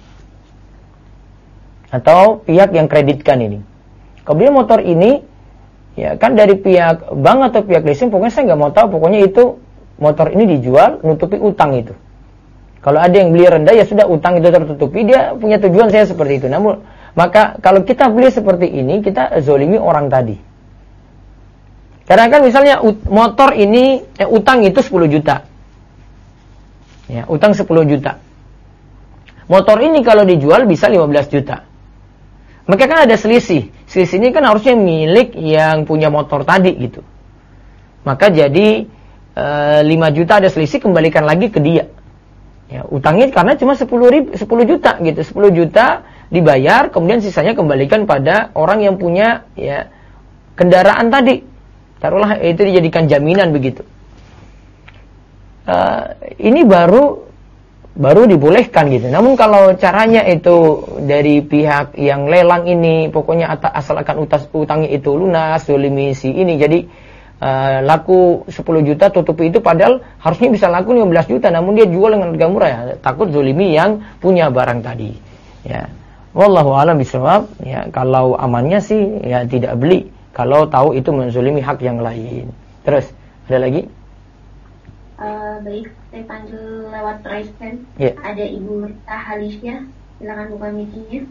atau pihak yang kreditkan ini. Kemudian motor ini, ya kan dari pihak bank atau pihak leasing, pokoknya saya nggak mau tahu, pokoknya itu motor ini dijual nutupi utang itu. Kalau ada yang beli rendah, ya sudah utang itu tertutupi. Dia punya tujuan saya seperti itu. Namun, maka kalau kita beli seperti ini, kita zolimi orang tadi. Karena kan misalnya motor ini, utang itu 10 juta. Ya, utang 10 juta. Motor ini kalau dijual bisa 15 juta. Maka kan ada selisih. Selisih ini kan harusnya milik yang punya motor tadi gitu. Maka jadi 5 juta ada selisih, kembalikan lagi ke dia. Ya, utangnya karena cuma 10 juta gitu. 10 juta dibayar, kemudian sisanya kembalikan pada orang yang punya ya kendaraan tadi. Taruhlah itu dijadikan jaminan begitu. Ini baru baru dibolehkan gitu. Namun kalau caranya itu dari pihak yang lelang ini, pokoknya asal akan utangnya itu lunas, zolimi si ini, jadi laku 10 juta tutupi itu, padahal harusnya bisa laku 15 juta, namun dia jual dengan harga murah, ya, takut zolimi yang punya barang tadi. Ya, wallahu a'lam bishawab. Ya, kalau amannya sih ya tidak beli, kalau tahu itu menzolimi hak yang lain. Terus ada lagi? Baik, saya panggil lewat raise hand. Ya. Ada Ibu Rita Halisya, silakan buka mic-nya.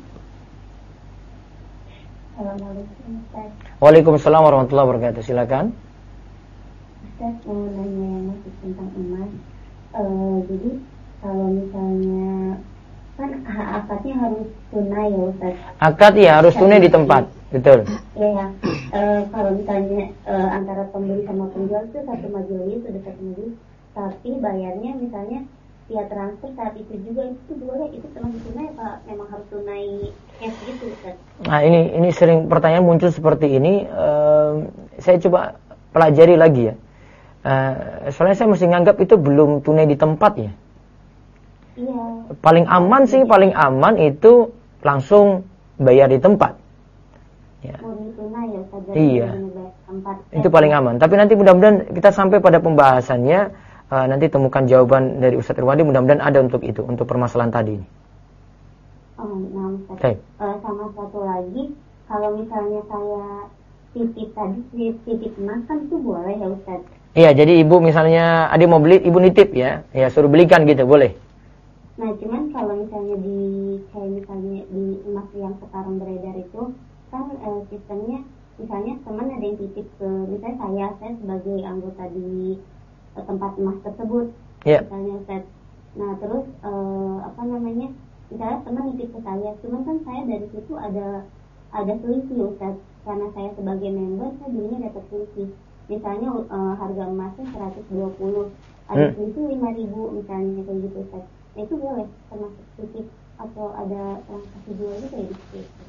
Assalamualaikum Ustaz. Waalaikumsalam warahmatullahi wabarakatuh. Silakan. Ustaz mau nanya masih tentang emas. Jadi kalau misalnya kan akadnya harus tunai ya Ustaz. Akad ya harus tunai di tempat, betul. Iya. Kalau misalnya antara pembeli sama penjual itu satu majelis, sudah satu majelis, tapi bayarnya misalnya via transfer saat itu juga, itu boleh, itu termasuk tunai apa memang harus tunai cash gitu Ustaz? Nah ini sering pertanyaan muncul seperti ini. Saya coba pelajari lagi ya. Soalnya saya masih nganggap itu belum tunai di tempat ya. Iya. Paling aman itu langsung bayar di tempat. Ya. Murni tunai ya Ustaz? Iya. Tempat. Itu paling aman. Tapi nanti mudah-mudahan kita sampai pada pembahasannya. Nanti temukan jawaban dari Ustaz Irwandi, mudah-mudahan ada untuk itu, untuk permasalahan tadi. Oh, nah Ustaz. Okay. Sama satu lagi, kalau misalnya saya titip emas kan itu boleh ya Ustaz? Iya, jadi ibu misalnya ada mau beli, ibu nitip ya suruh belikan gitu, boleh. Nah, cuman kalau misalnya misalnya di emas yang sekarang beredar itu kan sistemnya, misalnya teman ada yang titip ke, misalnya saya sebagai anggota di tempat emas tersebut, misalnya Ustaz. Nah terus misalnya teman nitip ke saya, cuman kan saya dari situ ada selisih Ustaz, karena saya sebagai member saya belinya dapat selisih. Misalnya harga emasnya 120, ada selisih 5.000 misalnya kayak gitu Ustaz. Nah itu boleh termasuk titip atau ada transaksi jual gitu ya di situ?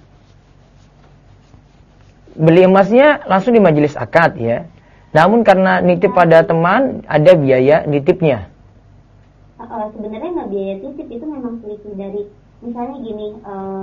Beli emasnya langsung di majelis akad ya. Namun karena nitip pada teman, ada biaya nitipnya. Sebenarnya nggak biaya titip, itu memang selisih dari, misalnya gini,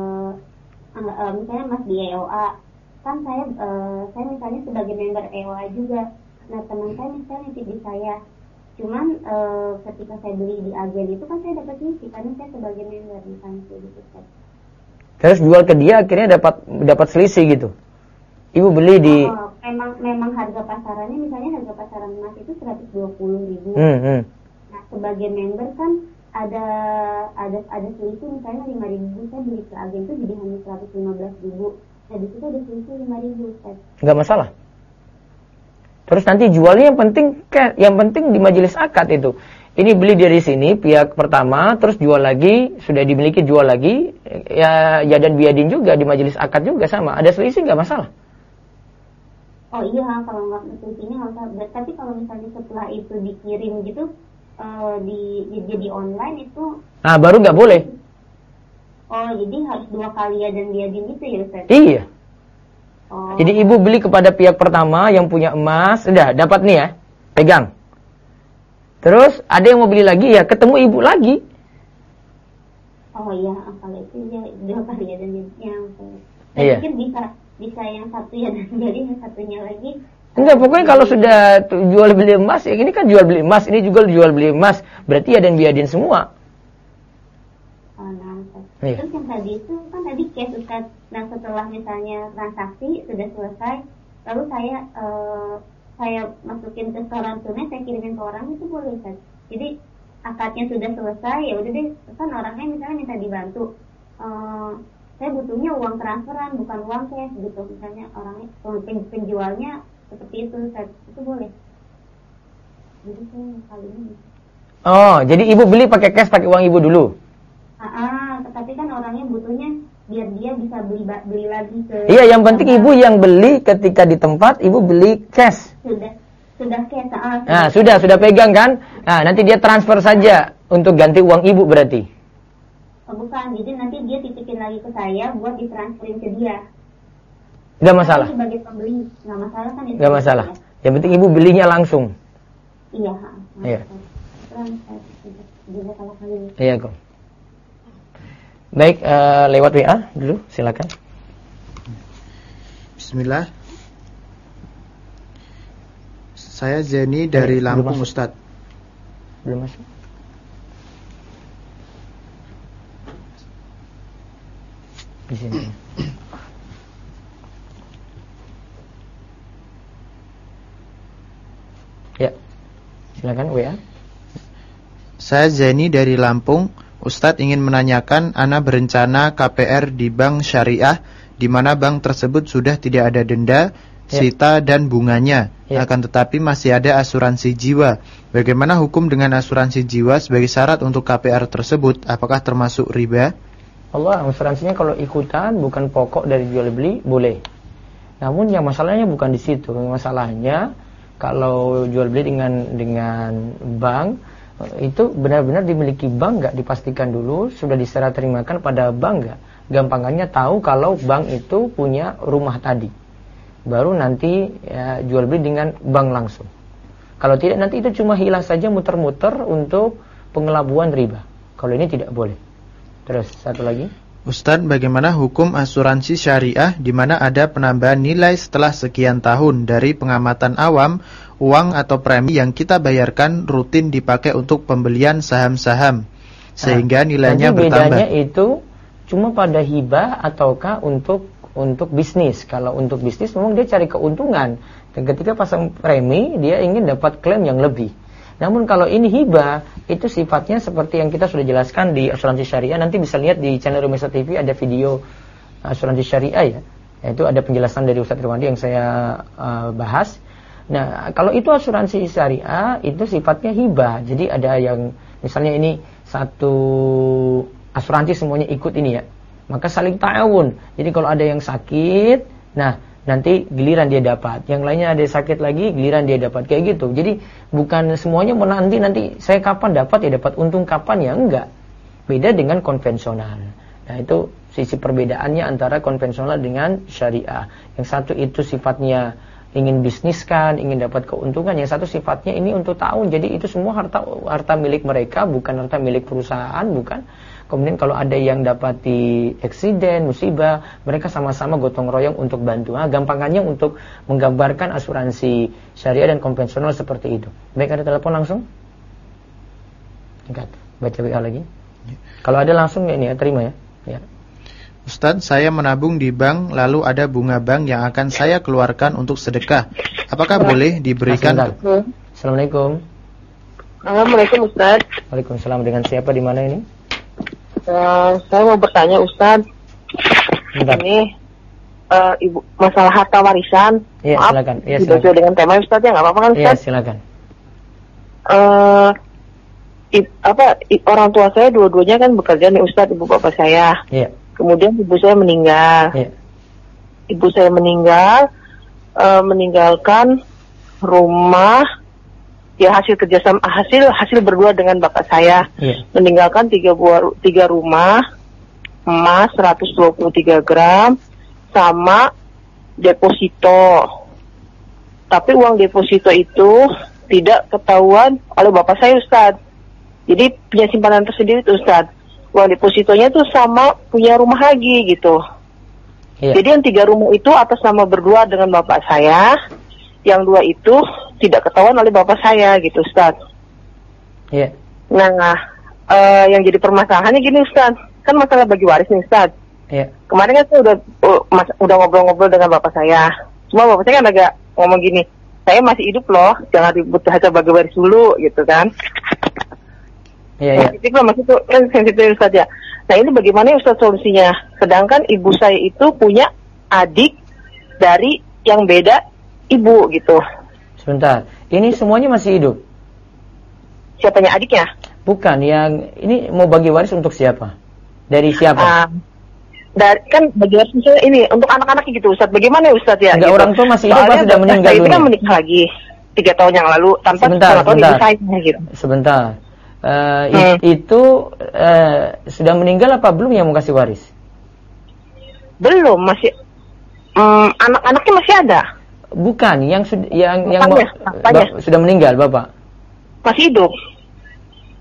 misalnya Mas di EOA, kan saya misalnya sebagai member EOA juga. Nah teman saya misalnya nitip di saya, cuman ketika saya beli di agen itu kan saya dapat selisih, karena saya sebagai member misalnya gitu. Terus jual ke dia akhirnya dapat selisih gitu. Ibu beli di memang harga pasarannya, misalnya harga pasaran emas itu 120.000. Nah, sebagai member kan ada selisih misalnya 5.000, saya beli ke agen itu jadi hanya 115.000. Nah, di situ ada selisih 5.000, Ustaz. Enggak masalah. Terus nanti jualnya yang penting di majelis akad itu. Ini beli dari sini pihak pertama, terus jual lagi, sudah dimiliki jual lagi, ya dan biadin juga di majelis akad juga sama. Ada selisih enggak masalah. Oh iya, kalau nggak selisihnya nggak usah. Tapi kalau misalnya setelah itu dikirim gitu, jadi online itu. Nah, baru nggak boleh. Oh, jadi harus 2 kali ya dan biadin itu ya Ustaz? Iya. Oh. Jadi ibu beli kepada pihak pertama yang punya emas, udah dapat nih ya, pegang. Terus ada yang mau beli lagi ya, ketemu ibu lagi. Oh iya, kalau itu ya 2 kali ya dan biadin. Iya. Mungkin bisa yang satu ya dan jadi yang satunya lagi. Enggak, pokoknya kalau sudah jual beli emas, ya ini kan jual beli emas, ini juga jual beli emas, berarti ya dan biadin semua. Oh, nah, iya. Terus yang tadi itu kan tadi cash Ustaz. Nah setelah misalnya transaksi sudah selesai, lalu saya masukin ke restoran tunai, saya kirimin ke orang, itu boleh Ustaz. Jadi akadnya sudah selesai, ya udah deh, kan orangnya misalnya minta dibantu. Saya butuhnya uang transferan, bukan uang cash gitu. Misalnya orangnya, penjualnya seperti itu, itu boleh. Jadi saya kali ini. Oh, jadi ibu beli pakai cash, pakai uang ibu dulu? Tetapi kan orangnya butuhnya biar dia bisa beli lagi ke. Iya, yang penting ibu yang beli ketika di tempat, ibu beli cash. Sudah cash. Nah, sudah pegang kan? Nah, nanti dia transfer saja untuk ganti uang ibu berarti. Bukan, jadi nanti dia titipin lagi ke saya buat ditransferin ke dia. Enggak masalah. Sebagai pembeli, enggak masalah kan itu. Enggak masalah. Yang penting ibu belinya langsung. Iya. Iya. Iya, kok. Baik, lewat WA dulu, silakan. Bismillah. Saya Zeni dari Lampung, Ustadz. Belum masuk. Di sini. Ya, silakan WA. Saya Zeni dari Lampung. Ustadz ingin menanyakan, ana berencana KPR di bank syariah, di mana bank tersebut sudah tidak ada denda, sita dan bunganya, akan tetapi masih ada asuransi jiwa. Bagaimana hukum dengan asuransi jiwa sebagai syarat untuk KPR tersebut? Apakah termasuk riba? Allah, asuransinya kalau ikutan bukan pokok dari jual beli boleh. Namun yang masalahnya bukan di situ. Masalahnya kalau jual beli dengan bank itu benar-benar dimiliki bank nggak, dipastikan dulu sudah diserah terimakan pada bank nggak. Gampangannya tahu kalau bank itu punya rumah tadi. Baru nanti ya, jual beli dengan bank langsung. Kalau tidak nanti itu cuma hilang saja muter-muter untuk pengelabuan riba. Kalau ini tidak boleh. Terus satu lagi. Ustadz, bagaimana hukum asuransi syariah di mana ada penambahan nilai setelah sekian tahun? Dari pengamatan awam, uang atau premi yang kita bayarkan rutin dipakai untuk pembelian saham-saham sehingga nilainya bertambah. Bedanya itu cuma pada hibah ataukah untuk bisnis. Kalau untuk bisnis memang dia cari keuntungan. Dan ketika pasang premi dia ingin dapat klaim yang lebih. Namun kalau ini hibah, itu sifatnya seperti yang kita sudah jelaskan di asuransi syariah. Nanti bisa lihat di channel Rumesa TV ada video asuransi syariah ya. Itu ada penjelasan dari Ustadz Irwandi yang saya bahas. Nah, kalau itu asuransi syariah itu sifatnya hibah. Jadi ada yang misalnya ini satu asuransi semuanya ikut ini ya. Maka saling ta'awun. Jadi kalau ada yang sakit, nah nanti giliran dia dapat. Yang lainnya ada sakit lagi, giliran dia dapat. Kayak gitu. Jadi bukan semuanya menanti nanti saya kapan dapat ya dapat untung kapan ya enggak. Beda dengan konvensional. Nah itu sisi perbedaannya antara konvensional dengan syariah. Yang satu itu sifatnya ingin bisniskan, ingin dapat keuntungan. Yang satu sifatnya ini untuk tahun. Jadi itu semua harta milik mereka, bukan harta milik perusahaan, bukan. Kemudian kalau ada yang dapati eksiden, musibah, mereka sama-sama gotong royong untuk bantu. Gampangannya untuk menggambarkan asuransi syariah dan konvensional seperti itu. Baik, ada telepon langsung? Ingat, baca WA lagi. Kalau ada langsung ya ini ya, terima ya. Ya. Ustadz, saya menabung di bank, lalu ada bunga bank yang akan saya keluarkan untuk sedekah. Apakah boleh diberikan? Assalamualaikum. Assalamualaikum Ustadz. Waalaikumsalam. Dengan siapa di mana ini? Saya mau bertanya Ustadz. Ini ibu masalah harta warisan. Iya, maaf, silakan. Iya, silakan. Sesuai dengan tema Ustadz ya, nggak apa-apa kan Ustadz? Iya, silakan. Orang tua saya dua-duanya kan bekerja nih Ustadz, ibu bapak saya. Iya. Kemudian ibu saya meninggal. Iya. Ibu saya meninggal, meninggalkan rumah. Ya hasil kerjasama, hasil berdua dengan bapak saya. Meninggalkan 3 rumah, emas 123 gram, sama deposito. Tapi uang deposito itu tidak ketahuan oleh bapak saya Ustadz. Jadi punya simpanan tersendiri itu Ustadz. Uang depositonya itu sama punya rumah lagi gitu. Jadi yang 3 rumah itu atas nama berdua dengan bapak saya. Yang 2 itu tidak ketahuan oleh bapak saya gitu Ustadz. Iya. Nah, yang jadi permasalahannya gini Ustadz, kan masalah bagi waris nih Ustadz. Iya. Kemarin kan saya udah ngobrol-ngobrol dengan bapak saya. Cuma bapak saya kan agak ngomong gini, saya masih hidup loh, jangan ribut hasil bagi waris dulu gitu kan. Iya. Sensitif lah maksud itu kan sensitif Ustadz ya. Nah ini bagaimana Ustadz solusinya? Sedangkan ibu saya itu punya adik dari yang beda ibu gitu. Sebentar, ini semuanya masih hidup? Siapanya adiknya? Bukan, yang ini mau bagi waris untuk siapa? Dari siapa? Kan bagi waris misalnya ini untuk anak-anaknya gitu Ustadz. Bagaimana Ustadz ya? Ada gitu. orang tua masih hidup atau sudah meninggal dunia? Itu kan menikah lagi 3 tahun yang lalu tanpa sepengetahuan ibu saya gitu. Sebentar. Itu sudah meninggal apa belum yang mau kasih waris? Belum, masih anak-anaknya masih ada. Bukan, yang sudah sudah meninggal Bapak. Masih hidup.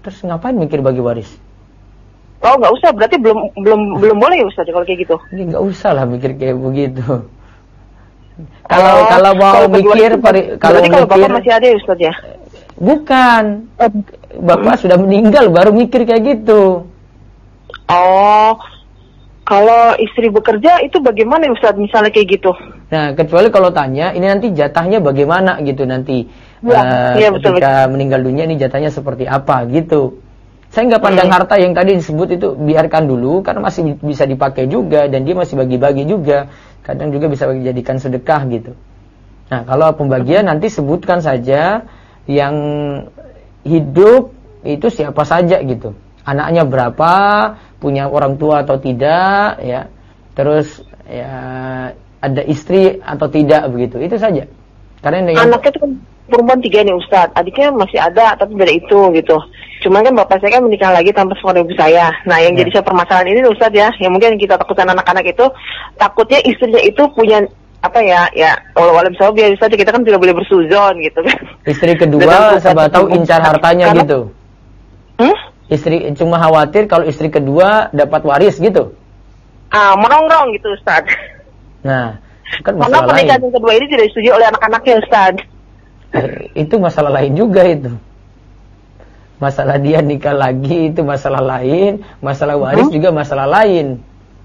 Terus ngapain mikir bagi waris? Oh, nggak usah, berarti belum boleh ya Ustaz kalau kayak gitu. Ini nggak usah lah mikir kayak begitu. Kalau mau mikir, kalau Bapak masih ada ya Ustaz ya? Bukan, Bapak sudah meninggal baru mikir kayak gitu. Oh, kalau istri bekerja itu bagaimana Ustaz misalnya kayak gitu? Nah, kecuali kalau tanya, ini nanti jatahnya bagaimana gitu nanti. Ya, ketika meninggal dunia ini jatahnya seperti apa gitu. Saya nggak pandang harta yang tadi disebut itu, biarkan dulu karena masih bisa dipakai juga dan dia masih bagi-bagi juga. Kadang juga bisa dijadikan sedekah gitu. Nah, kalau pembagian nanti sebutkan saja yang hidup itu siapa saja gitu. Anaknya berapa, punya orang tua atau tidak, ya. Terus ya ada istri atau tidak begitu. Itu saja. Karena anaknya itu kan perempuan 3 nih Ustaz. Adiknya masih ada tapi beda itu gitu. Cuman kan bapak saya kan menikah lagi tanpa sepengetahuan ibu saya. Nah, yang jadi permasalahan ini Ustaz ya, yang mungkin kita takutkan anak-anak itu, takutnya istrinya itu punya apa ya walau misalnya biar Ustaz kita kan tidak boleh bersuzon gitu kan. Istri kedua siapa tahu incar hartanya karena, gitu. Istri cuma khawatir kalau istri kedua dapat waris gitu. Merongrong gitu Ustaz. Nah, kan masalah lain. Karena pernikahan yang kedua ini tidak disetujui oleh anak-anaknya Ustaz. Itu masalah lain juga itu. Masalah dia nikah lagi itu masalah lain, masalah waris juga masalah lain.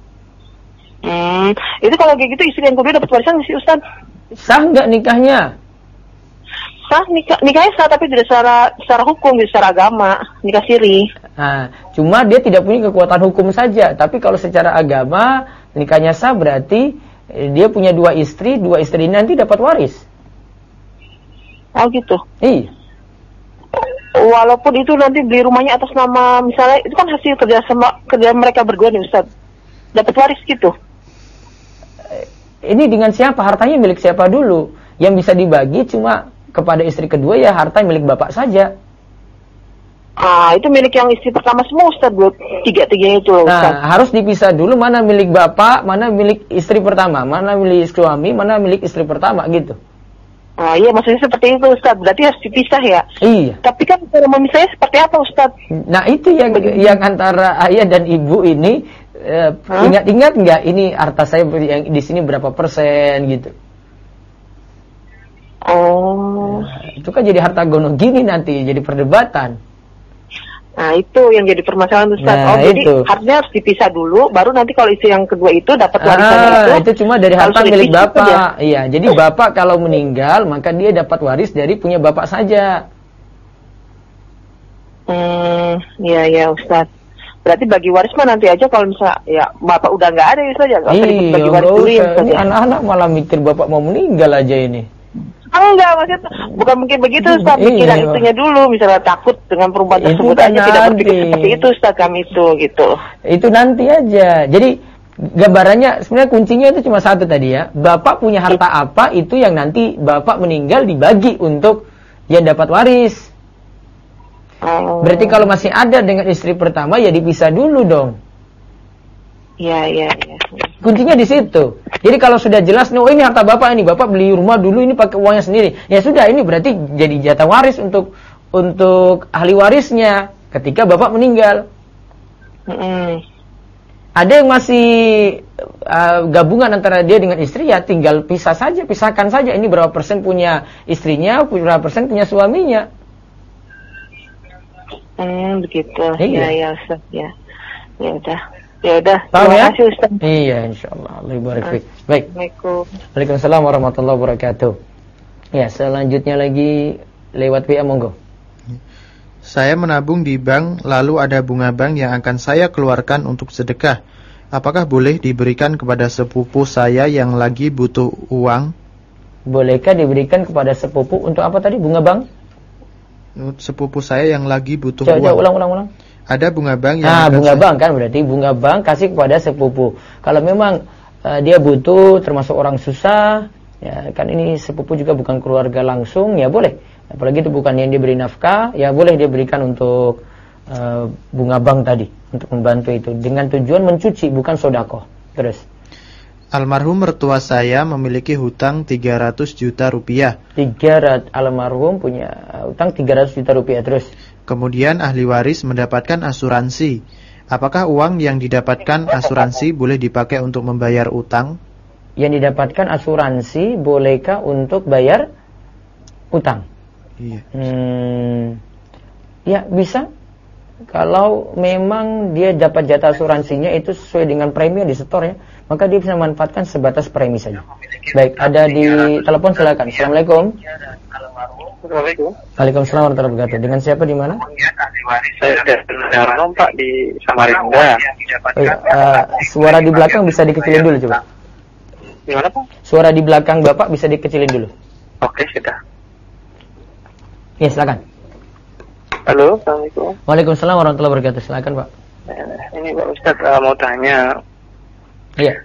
Itu kalau kayak gitu istri yang kedua dapat warisan sih Ustaz? Sah nggak nikahnya? Sah, nikahnya sah tapi tidak secara hukum, secara agama, nikah siri. Nah, cuma dia tidak punya kekuatan hukum saja, tapi kalau secara agama nikahnya sah berarti dia punya 2 istri ini nanti dapat waris. Oh gitu. Iya. Walaupun itu nanti beli rumahnya atas nama misalnya itu kan hasil kerja mereka berdua nih Ustaz. Dapat waris gitu. Ini dengan siapa? Hartanya milik siapa dulu? Yang bisa dibagi cuma kepada istri kedua ya harta milik bapak saja. Itu milik yang istri pertama semua Ustaz, tiga-tiganya itu loh Ustaz. Nah, harus dipisah dulu mana milik bapak, mana milik istri pertama, mana milik suami, mana milik istri pertama gitu. Iya maksudnya seperti itu Ustaz, berarti harus dipisah ya. Iya. Tapi kan cara memisahnya seperti apa Ustaz? Nah itu yang antara ayah dan ibu ini ingat-ingat nggak ini harta saya yang di sini berapa persen gitu. Oh. Nah, itu kan jadi harta gono gini nanti jadi perdebatan. Nah itu yang jadi permasalahan Ustaz. Jadi hartanya harus dipisah dulu, baru nanti kalau istri yang kedua itu dapat warisannya itu cuma dari harta milik bapak. Iya, jadi bapak kalau meninggal maka dia dapat waris dari punya bapak saja. Iya Ustaz. Berarti bagi waris mah nanti aja kalau misalnya ya bapak udah nggak ada ya saja. Bagi waris dulu. Ini anak-anak malah mikir bapak mau meninggal aja ini. Enggak, maksudnya bukan mungkin begitu Ustaz, pikiran itunya dulu, misalnya takut dengan perempuan tersebut aja tidak berpikir seperti itu Ustaz, kami itu gitu. Itu nanti aja. Jadi gambarannya sebenarnya kuncinya itu cuma satu tadi ya. Bapak punya harta apa itu yang nanti bapak meninggal dibagi untuk yang dapat waris. Berarti kalau masih ada dengan istri pertama ya dipisah dulu dong. Iya. Kuncinya di situ. Jadi kalau sudah jelas, ini harta bapak ini, bapak beli rumah dulu ini pakai uangnya sendiri. Ya sudah, ini berarti jadi jatah waris untuk ahli warisnya ketika bapak meninggal. Ada yang masih gabungan antara dia dengan istri, ya tinggal pisahkan saja. Ini berapa persen punya istrinya, berapa persen punya suaminya. Begitu. Iya. Ustaz ya. Ya udah. Terima kasih Ustaz. Iya, insyaallah. Allah barik fiik. Baik. Assalamualaikum. Waalaikumsalam warahmatullahi wabarakatuh. Ya, selanjutnya lagi lewat WA monggo. Saya menabung di bank, lalu ada bunga bank yang akan saya keluarkan untuk sedekah. Apakah boleh diberikan kepada sepupu saya yang lagi butuh uang? Bolehkah diberikan kepada sepupu untuk apa tadi? Bunga bank? Sepupu saya yang lagi butuh uang. Coba ulang. Ada bunga bank yang bunga bank kan berarti bunga bank kasih kepada sepupu. Kalau memang dia butuh termasuk orang susah, ya kan ini sepupu juga bukan keluarga langsung, ya boleh. Apalagi itu bukan yang diberi nafkah, ya boleh dia berikan untuk bunga bank tadi untuk membantu itu dengan tujuan mencuci bukan sedekah. Terus almarhum mertua saya memiliki hutang 300 juta rupiah. Almarhum punya hutang 300 juta rupiah terus. Kemudian ahli waris mendapatkan asuransi. Apakah uang yang didapatkan asuransi boleh dipakai untuk membayar utang? Yang didapatkan asuransi bolehkah untuk bayar utang? Iya. Ya bisa. Kalau memang dia dapat jatah asuransinya itu sesuai dengan premi yang disetor ya, maka dia bisa memanfaatkan sebatas premi saja. Baik, ada di telepon, silakan. Assalamualaikum. Waalaikumsalam warahmatullahi wabarakatuh. Dengan siapa di mana? Saya dari Pak di Samarinda. Oh, iya. Suara di belakang bisa dikecilin dulu coba. Gimana Pak? Suara di belakang Bapak bisa dikecilin dulu. Oke, sudah. Ya, silakan. Halo, Assalamualaikum. Waalaikumsalam warahmatullahi wabarakatuh. Silakan Pak. Ini Pak Ustadz mau tanya. Iya.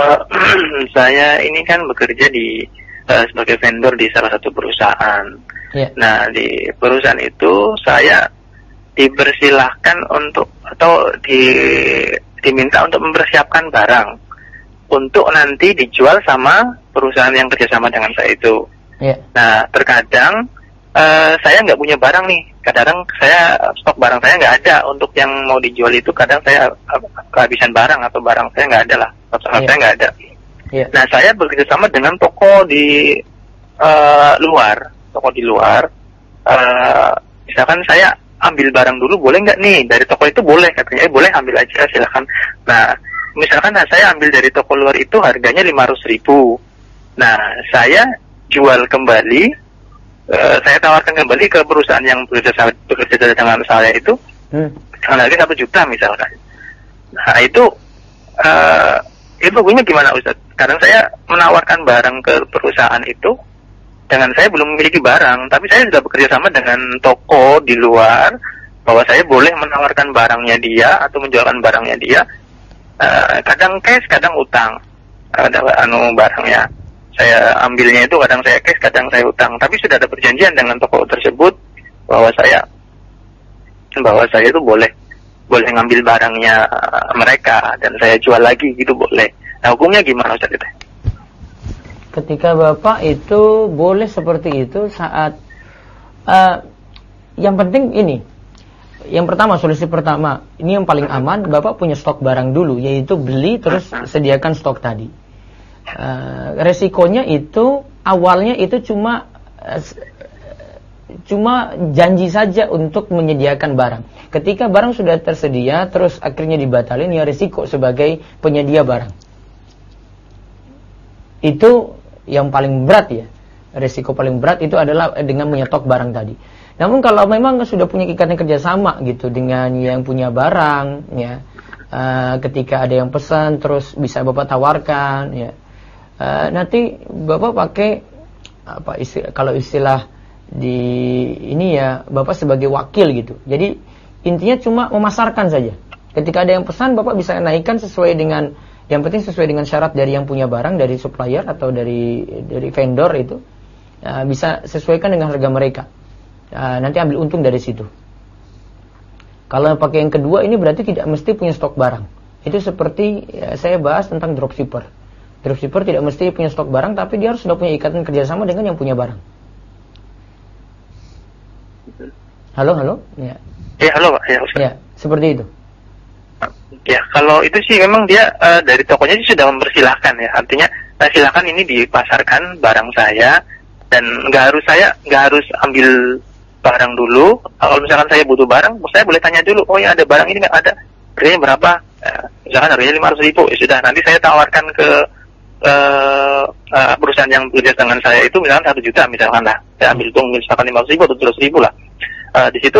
Saya ini kan bekerja di sebagai vendor di salah satu perusahaan. Iya. Nah, di perusahaan itu saya dipersilahkan untuk atau diminta untuk mempersiapkan barang untuk nanti dijual sama perusahaan yang kerjasama dengan saya itu. Iya. Nah, terkadang saya nggak punya barang nih. Kadang saya stok barang saya nggak ada untuk yang mau dijual itu. Kadang saya kehabisan barang atau barang saya nggak ada lah. Stok saya nggak ada. Yeah. Nah, saya bekerjasama dengan toko di luar. Toko di luar. Misalkan saya ambil barang dulu, boleh nggak nih? Dari toko itu boleh. Katanya, boleh ambil aja, silakan. Nah, misalkan saya ambil dari toko luar itu harganya 500.000. Nah, saya jual kembali. Saya tawarkan kembali ke perusahaan yang bekerja dengan saya itu dengan harga 1 juta misalkan. Nah itu hukumnya gimana Ustaz? Kadang saya menawarkan barang ke perusahaan itu dengan saya belum memiliki barang, tapi saya sudah bekerja sama dengan toko di luar bahwa saya boleh menawarkan barangnya dia atau menjualkan barangnya dia. Kadang cash, kadang utang. Ada barangnya. Saya ambilnya itu kadang saya cash, kadang saya utang. Tapi sudah ada perjanjian dengan toko tersebut bahwa saya itu boleh ngambil barangnya mereka dan saya jual lagi gitu boleh. Nah hukumnya gimana Ustaz itu? Ketika Bapak itu boleh seperti itu saat yang penting ini. Yang pertama, solusi pertama, ini yang paling aman, Bapak punya stok barang dulu, yaitu beli terus sediakan stok tadi. Resikonya itu awalnya itu cuma janji saja untuk menyediakan barang. Ketika barang sudah tersedia terus akhirnya dibatalin, ya resiko sebagai penyedia barang. Itu yang paling berat ya. Resiko paling berat itu adalah dengan menyetok barang tadi. Namun kalau memang sudah punya ikatan kerjasama gitu dengan yang punya barang ya, ketika ada yang pesan terus bisa Bapak tawarkan ya. Nanti Bapak pakai apa kalau istilah di ini ya, Bapak sebagai wakil gitu. Jadi intinya cuma memasarkan saja. Ketika ada yang pesan, Bapak bisa naikkan sesuai dengan, yang penting sesuai dengan syarat dari yang punya barang, dari supplier atau dari vendor itu, bisa sesuaikan dengan harga mereka. Nanti ambil untung dari situ. Kalau pakai yang kedua ini berarti tidak mesti punya stok barang. Itu seperti saya bahas tentang dropshipper. Dropshipper tidak mesti punya stok barang, tapi dia harus sudah punya ikatan kerjasama dengan yang punya barang. Halo? Ya. Ya, halo Pak. Ya, Ustaz. Ya, seperti itu. Ya, kalau itu sih memang dia dari tokonya sih sudah mempersilahkan ya. Artinya, silakan ini dipasarkan barang saya dan nggak harus ambil barang dulu. Kalau misalkan saya butuh barang, saya boleh tanya dulu. Oh ya, ada barang ini nggak ada? Harganya berapa? Misalkan harganya 500.000. Ya sudah, nanti saya tawarkan ke perusahaan yang bekerja dengan saya itu misalkan 1 juta misalkan lah, saya ambil untung misalkan 500.000 atau 700.000 lah. Di situ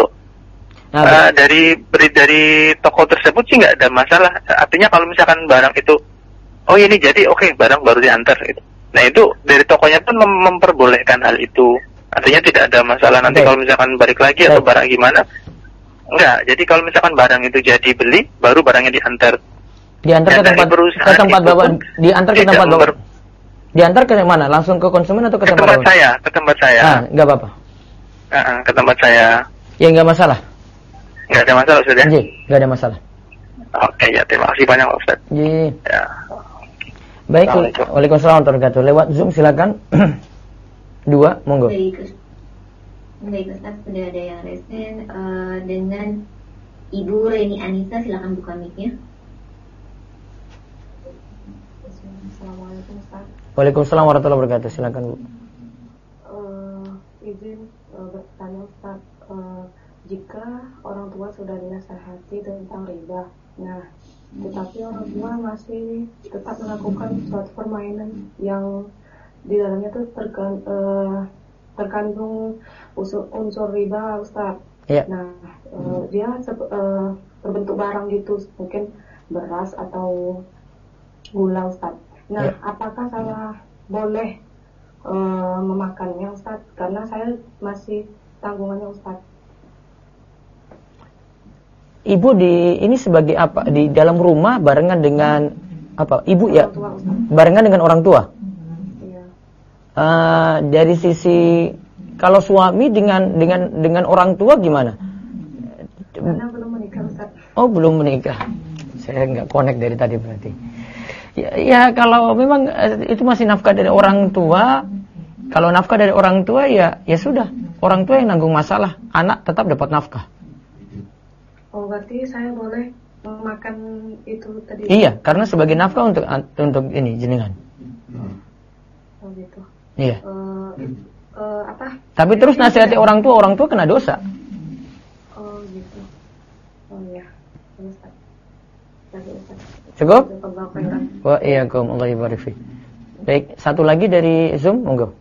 dari toko tersebut sih nggak ada masalah. Artinya kalau misalkan barang itu oh ini jadi oke, barang baru diantar itu. Nah itu dari tokonya pun memperbolehkan hal itu. Artinya tidak ada masalah nanti kalau misalkan balik lagi atau barang gimana. Enggak, jadi kalau misalkan barang itu jadi beli, baru barangnya diantar. Diantar ke tempat Bapak, diantar ke tempat Bapak. Diantar ke mana? Langsung ke konsumen atau ke tempat saya? Ke tempat saya. Enggak apa-apa. Ke tempat saya. Ya enggak masalah. Enggak ada masalah Ustaz ya? Enggak ada masalah. Oke ya, terima kasih banyak Ustaz. Ya. Baik, Waalaikumsalam warahmatullahi wabarakatuh. Lewat Zoom silakan. 2, monggo. Baik Ustaz, sudah ada yang resen dengan Ibu Reni Anissa, silakan buka mic-nya. Assalamualaikum Ustaz. Waalaikumsalam warahmatullahi wabarakatuh. Silakan Bu. Izin bertanya Ustaz, jika orang tua sudah dinasihati tentang riba, nah tetapi orang tua masih tetap melakukan suatu permainan yang di dalamnya tuh terkandung unsur riba Ustaz. Iya. Nah dia berbentuk barang gitu, mungkin beras atau gula Ustaz. Nah, apakah saya boleh memakannya Ustaz? Karena saya masih tanggungannya Ustaz. Ibu ini sebagai apa? Di dalam rumah barengan dengan apa? Ibu ya? Barengan dengan orang tua? Iya. Dari sisi kalau suami dengan orang tua gimana? Karena belum menikah Ustaz. Oh, belum menikah. Saya nggak connect dari tadi berarti. Ya kalau memang itu masih nafkah dari orang tua, kalau nafkah dari orang tua ya sudah, orang tua yang nanggung masalah, anak tetap dapat nafkah. Oh, berarti saya boleh memakan itu tadi? Iya, karena sebagai nafkah untuk ini jenengan. Oh gitu. Iya. Apa? Tapi terus nasihati orang tua kena dosa. Oh gitu. Oh iya. Ustaz. Cukup? Wa iyyakum, Allah yabarik fi. Baik, satu lagi dari Zoom, monggo.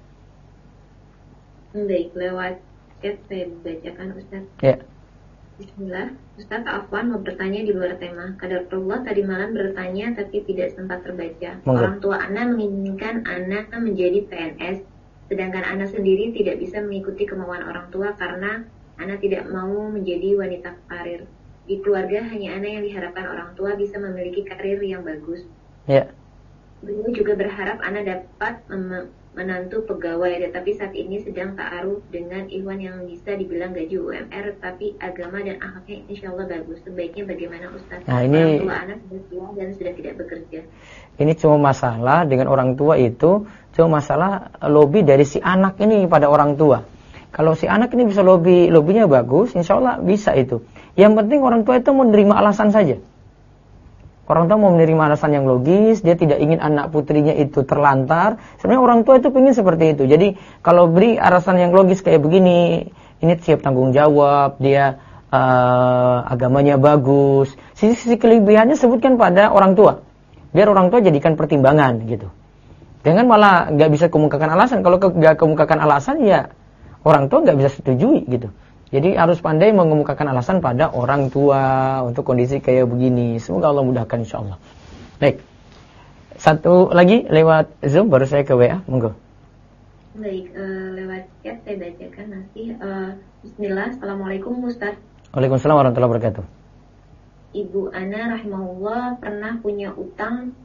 Baik, lewat chat saya bacakan Ustaz. Ya. Bismillah, Ustaz Afwan mau bertanya di luar tema. Qadarullah tadi malam bertanya tapi tidak sempat terbaca. Monggo. Orang tua Ana menginginkan Ana menjadi PNS, sedangkan Ana sendiri tidak bisa mengikuti kemauan orang tua karena Ana tidak mau menjadi wanita karir. Di keluarga hanya Ana yang diharapkan orang tua bisa memiliki karir yang bagus. Ya. Beliau juga berharap Ana dapat menantu pegawai, tetapi saat ini sedang ta'aruf dengan Ikhwan yang bisa dibilang gaji UMR, tapi agama dan akhlaknya insya Allah bagus. Sebaiknya bagaimana Ustaz? Nah, ini orang tua Ana sudah tua dan sudah tidak bekerja. Ini cuma masalah dengan orang tua itu, cuma masalah lobby dari si anak ini pada orang tua. Kalau si anak ini bisa lobbynya bagus, insya Allah bisa itu. Yang penting orang tua itu menerima alasan saja. Orang tua mau menerima alasan yang logis, dia tidak ingin anak putrinya itu terlantar. Sebenarnya orang tua itu ingin seperti itu. Jadi kalau beri alasan yang logis kayak begini, ini siap tanggung jawab, dia agamanya bagus. Sisi kelebihannya sebutkan pada orang tua. Biar orang tua jadikan pertimbangan gitu. Jangan malah nggak bisa kemukakan alasan. Kalau nggak kemukakan alasan ya orang tua nggak bisa setujui gitu. Jadi harus pandai mengemukakan alasan pada orang tua untuk kondisi kayak begini. Semoga Allah mudahkan insyaAllah. Baik. Satu lagi lewat Zoom, baru saya ke WA. Monggo. Baik, lewat chat saya bacakan nanti. Bismillah, Assalamualaikum Ustaz. Waalaikumsalam warahmatullahi wabarakatuh. Ibu Ana rahimahullah pernah punya utang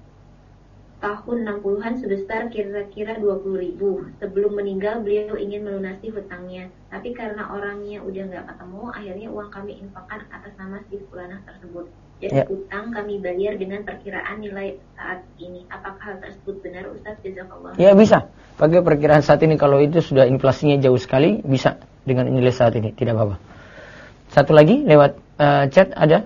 tahun 60-an sebesar kira-kira 20.000. Sebelum meninggal beliau ingin melunasi hutangnya, tapi karena orangnya udah nggak ketemu, akhirnya uang kami infakkan atas nama si fulanah tersebut. Jadi utang kami bayar dengan perkiraan nilai saat ini. Apakah hal tersebut benar Ustaz? Jazakallah. Ya bisa. Pakai perkiraan saat ini, kalau itu sudah inflasinya jauh sekali, bisa dengan nilai saat ini, tidak apa-apa. Satu lagi lewat chat ada?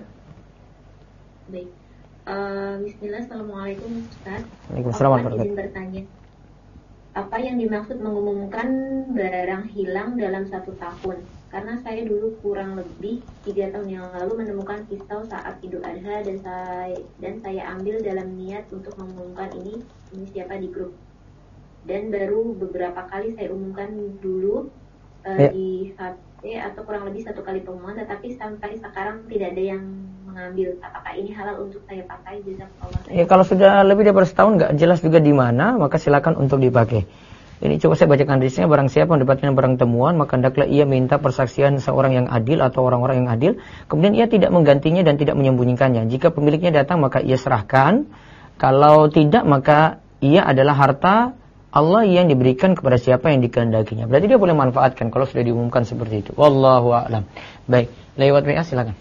Baik. Bismillah, Assalamualaikum Ustaz. Waalaikumsalam. Izin bertanya, apa yang dimaksud mengumumkan barang hilang dalam 1 tahun? Karena saya dulu kurang lebih 3 tahun yang lalu menemukan pisau saat Idul Adha dan saya ambil dalam niat untuk mengumumkan ini siapa di grup. Dan baru beberapa kali saya umumkan dulu di HP atau kurang lebih 1 kali pengumuman, tetapi sampai sekarang tidak ada yang mengambil. Apakah ini halal untuk saya pakai? Jazakallah. Ya, kalau sudah lebih dari setahun nggak jelas juga di mana, maka silakan untuk dipakai. Ini coba saya bacakan hadisnya. Barang siapa mendapatkan barang temuan, maka hendaklah ia minta persaksian seorang yang adil atau orang-orang yang adil. Kemudian ia tidak menggantinya dan tidak menyembunyikannya. Jika pemiliknya datang, maka ia serahkan. Kalau tidak, maka ia adalah harta Allah yang diberikan kepada siapa yang dikehendakinya. Berarti dia boleh manfaatkan kalau sudah diumumkan seperti itu. Wallahu a'lam. Baik, lewat WA silakan.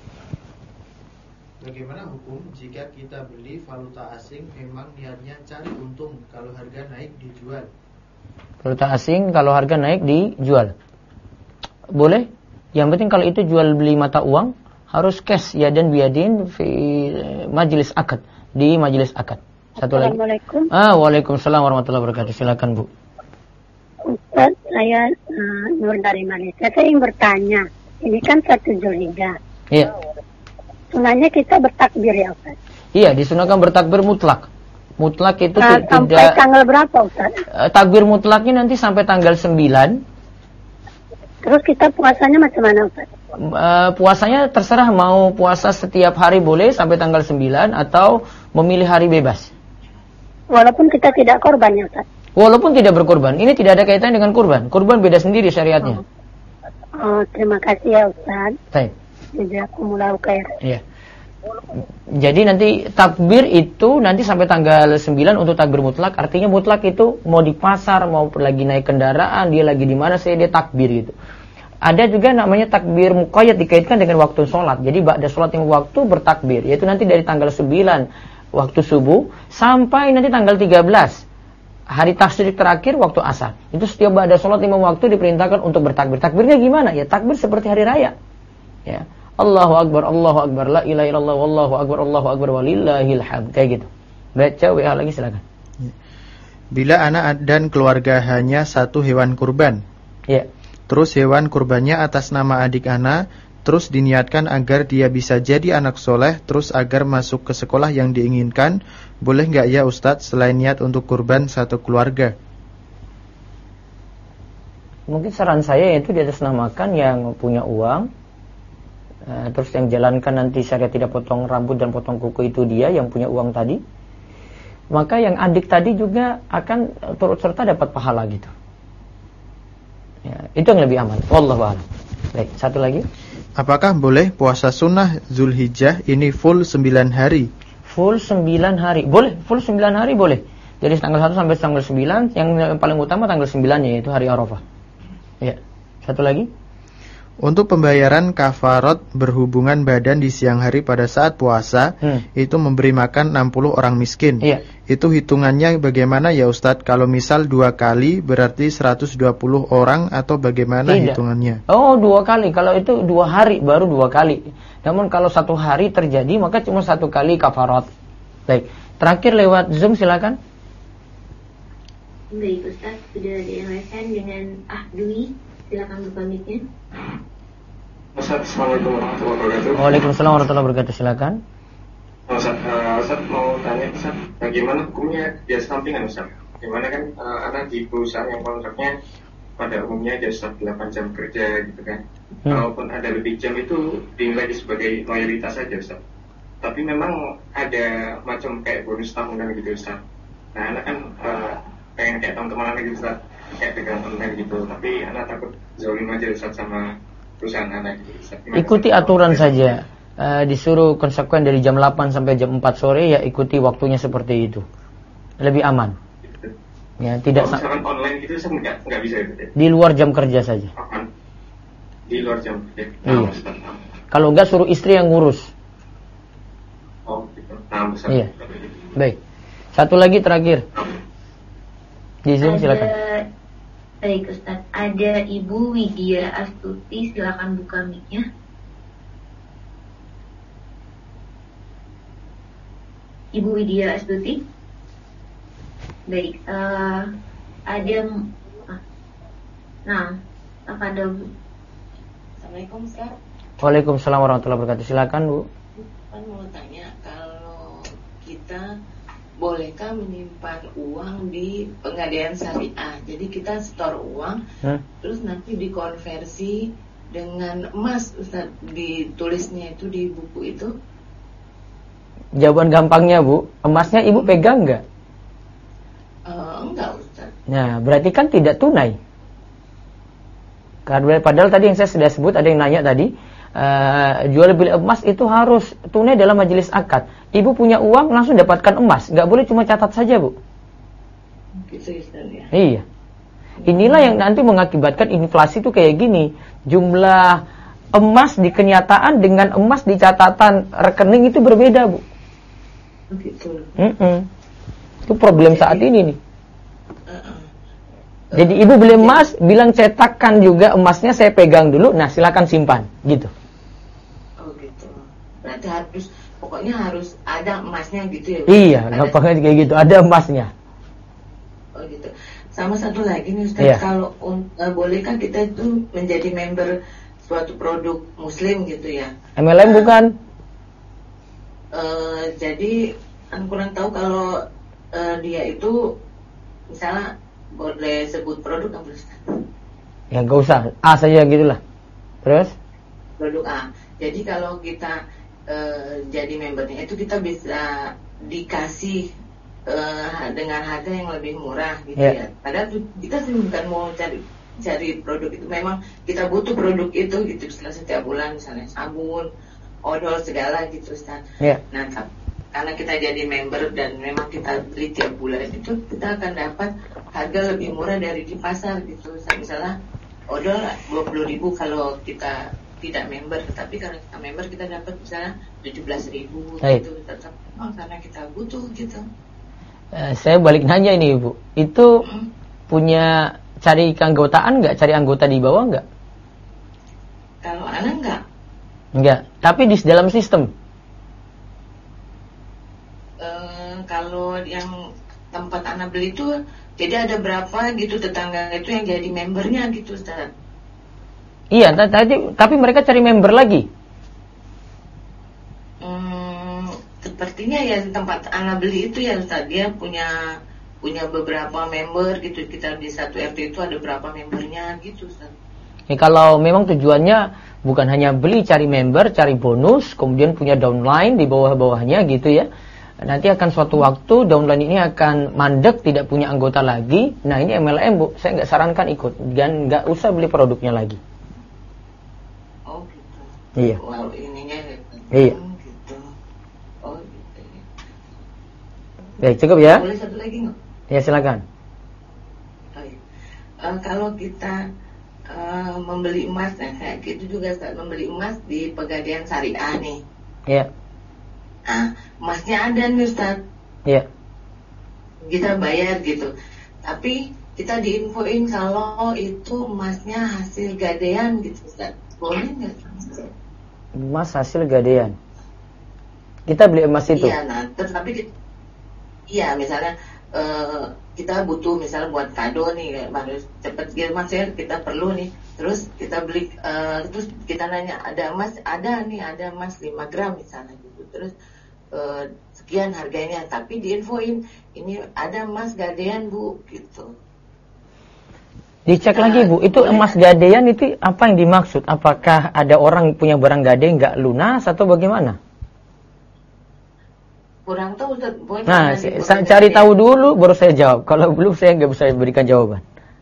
Bagaimana hukum jika kita beli valuta asing memang niatnya cari untung, kalau harga naik dijual? Valuta asing kalau harga naik dijual. boleh. Yang penting kalau itu jual beli mata uang harus cash yadan biyadin fi majelis akad, di majelis akad. Satu lagi. Assalamualaikum. Waalaikumsalam warahmatullahi wabarakatuh. Silakan Bu. Ustaz, saya Nur dari Malaysia. Saya ingin bertanya. Ini kan 1 Zulhijjah. Iya. Sunahnya kita bertakbir ya Ustaz? Iya, disunahkan bertakbir mutlak. Mutlak itu sampai tidak. Tanggal berapa Ustaz? Takbir mutlaknya nanti sampai tanggal 9. Terus kita puasanya macam mana Ustaz? Puasanya terserah, mau puasa setiap hari boleh sampai tanggal 9 atau memilih hari bebas. Walaupun kita tidak korban ya Ustaz? Walaupun tidak berkorban. Ini tidak ada kaitan dengan kurban. Kurban beda sendiri syariatnya. Terima kasih ya Ustaz. Baik. Jazakumullahu khair. Iya. Jadi nanti takbir itu nanti sampai tanggal 9 untuk takbir mutlak. Artinya mutlak itu mau di pasar, mau lagi naik kendaraan, dia lagi di mana dia takbir gitu. Ada juga namanya takbir muqayyad, dikaitkan dengan waktu sholat. Jadi ba'da sholat yang waktu bertakbir, yaitu nanti dari tanggal 9 waktu subuh sampai nanti tanggal 13 hari tasyrik terakhir waktu asar. Itu setiap ba'da sholat 5 waktu diperintahkan untuk bertakbir. Takbirnya gimana? Ya takbir seperti hari raya. Ya, Allahu Akbar, la ilaha illallah, wallahu akbar, walillahil hamd. Kayak gitu. Baca WA lagi silakan. Bila anak dan keluarga hanya satu hewan kurban. Ya. Terus hewan kurbannya atas nama adik anak, terus diniatkan agar dia bisa jadi anak soleh, terus agar masuk ke sekolah yang diinginkan. Boleh nggak ya Ustadz selain niat untuk kurban satu keluarga? Mungkin saran saya itu diatasnamakan yang punya uang, terus yang jalankan nanti syariat tidak potong rambut dan potong kuku itu dia yang punya uang tadi. Maka yang adik tadi juga akan turut serta dapat pahala gitu. Ya, itu yang lebih aman. Wallahu a'lam. Baik, satu lagi. Apakah boleh puasa sunnah Zulhijjah ini full 9 hari? Full 9 hari. Boleh, full 9 hari boleh. Jadi tanggal 1 sampai tanggal 9, yang paling utama tanggal 9-nya yaitu hari Arafah. Ya. Satu lagi. Untuk pembayaran kafarat berhubungan badan di siang hari pada saat puasa, itu memberi makan 60 orang miskin. Iya. Itu hitungannya bagaimana ya Ustadz? Kalau misal 2 kali berarti 120 orang atau bagaimana hitungannya? Oh, 2 kali. Kalau itu 2 hari baru 2 kali. Namun kalau 1 hari terjadi maka cuma 1 kali kafarat. Baik. Terakhir lewat Zoom silakan. Baik Ustaz, sudah ada yang lesen dengan Dwi. Silakan buka mic-nya. Assalamualaikum warahmatullahi wabarakatuh. Waalaikumsalam warahmatullahi wabarakatuh. Silakan. Ustaz mau tanya Ustaz, bagaimana hukumnya jasa sampingan Ustaz? Gimana kan ada di perusahaan yang kontraknya pada umumnya jasa 8 jam kerja gitu kan. Walaupun ada lebih jam itu dinilai sebagai loyalitas saja Ustaz. Tapi memang ada macam kayak bonus tahunan gitu Ustaz. Nah anak kan pengen kayak teman-teman lagi Ustaz, kayak pegang online gitu. Tapi anak takut zalim aja Ustaz sama perusahaan anak gitu Ustaz. Ikuti aturan saja. Disuruh konsekuen dari jam 8 sampai jam 4 sore, ya ikuti waktunya seperti itu. Lebih aman. Ya, tidak misalkan online gitu saya enggak bisa gitu. Di luar jam kerja saja. Di luar jam kerja. Iya. Kalau enggak suruh istri yang ngurus. Oh, gitu. Nah, besar. Iya. Baik. Satu lagi terakhir. Di Zoom silakan. Baik Ustaz, ada Ibu Widya Astuti, silakan buka mic-nya. Ibu Widya Astuti. Baik, ada kepada Bu. Assalamualaikum Ustaz. Waalaikumsalam warahmatullahi wabarakatuh. Silakan Bu. Kan mau tanya, kalau kita bolehkah menyimpan uang di Pegadaian Syariah? Jadi kita store uang, terus nanti dikonversi dengan emas, Ustaz, ditulisnya itu di buku itu. Jawaban gampangnya Bu, emasnya Ibu pegang enggak? Enggak Ustaz. Nah, berarti kan tidak tunai. Karena padahal tadi yang saya sudah sebut, ada yang nanya tadi, jual beli emas itu harus tunai dalam majelis akad. Ibu punya uang langsung dapatkan emas, nggak boleh cuma catat saja Bu. Gitu Ustaz ya. Iya. Inilah yang nanti mengakibatkan inflasi itu kayak gini. Jumlah emas di kenyataan dengan emas di catatan rekening itu berbeda Bu. Gitu. Itu problem saat ini nih. Jadi ibu beli emas, bilang cetakkan juga emasnya, saya pegang dulu, nah silakan simpan, gitu. Oh gitu. Berarti pokoknya harus ada emasnya gitu ya? Iya, gampangnya kayak gitu, ada emasnya. Oh gitu. Sama satu lagi nih Ustaz, kalau bolehkah kita itu menjadi member suatu produk muslim gitu ya? MLM bukan? Jadi aku kurang tahu kalau dia itu misalnya boleh sebut produk apa Ustaz? Ya nggak usah, A saja gitulah. Terus? Produk A. Jadi kalau kita jadi membernya itu kita bisa dikasih dengan harga yang lebih murah gitu ya. Padahal kita sih bukan mau cari produk itu, memang kita butuh produk itu gitu setelah setiap bulan, misalnya sabun, odol segala gitu Ustaz. Nah, karena kita jadi member dan memang kita beli tiap bulan itu, kita akan dapat harga lebih murah dari di pasar gitu. Misalnya odol 20.000 kalau kita tidak member, tapi kalau kita member kita dapat misalnya 17.000 gitu, tetap karena kita butuh gitu. Saya balik nanya ini Ibu, itu punya cari keanggotaan nggak? Cari anggota di bawah nggak? Kalau anak nggak. Nggak, tapi di dalam sistem. Kalau yang tempat anak beli itu, jadi ada berapa gitu tetangga itu yang jadi membernya gitu Ustaz. Iya, tapi mereka cari member lagi. Sepertinya ya tempat anak beli itu ya Ustaz, dia punya beberapa member gitu. Kita di satu RT itu ada berapa membernya gitu Ustaz. Ya, kalau memang tujuannya bukan hanya beli, cari member, cari bonus, kemudian punya downline di bawah-bawahnya gitu ya. Nanti akan suatu waktu downline ini akan mandek, tidak punya anggota lagi. Nah ini MLM Bu, saya nggak sarankan ikut dan nggak usah beli produknya lagi. Oh gitu. Iya. Wow, ininya gitu. Iya. Gitu. Oh gitu. Baik, cukup ya. Boleh satu lagi nggak? Ya silakan. Oh, iya. Kalau kita membeli emas, nah kayak gitu juga saat membeli emas di Pegadaian Syariah nih. Iya. Emasnya ada nih Ustaz. Iya. Kita bayar gitu. Tapi kita diinfoin kalau itu emasnya hasil gadaian gitu Ustaz. Boleh nggak? Emas hasil gadaian. Kita beli emas itu. Iya, nah tapi misalnya kita butuh misalnya buat kado nih, harus cepet gitu maksudnya kita perlu nih. Terus kita beli, terus kita nanya ada emas, ada emas 5 gram misalnya gitu. Terus sekian harganya, tapi diinfoin ini ada emas gadaian Bu gitu. Dicek lagi Bu, itu emas gadaian itu apa yang dimaksud? Apakah ada orang punya barang gadai nggak lunas atau bagaimana? Kurang tahu Ustaz. Nah, saya cari tahu dulu baru saya jawab. Kalau belum saya nggak bisa berikan jawaban.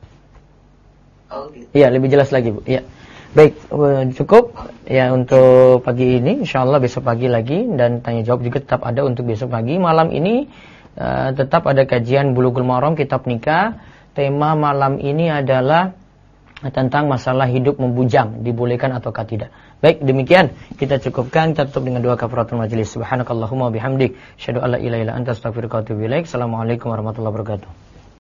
Oh gitu. Iya, lebih jelas lagi Bu. Iya. Baik, cukup ya untuk pagi ini. Insyaallah besok pagi lagi, dan tanya jawab juga tetap ada untuk besok pagi. Malam ini tetap ada kajian Bulughul Maram kitab nikah. Tema malam ini adalah tentang masalah hidup membujang, dibolehkan ataukah tidak. Baik, demikian kita cukupkan. Kita tutup dengan doa kafaratul majelis. Subhanakallahumma bihamdik, asyhadu alla ilaha illa anta, astaghfiruka wa atubu ilaik. Assalamualaikum warahmatullahi wabarakatuh.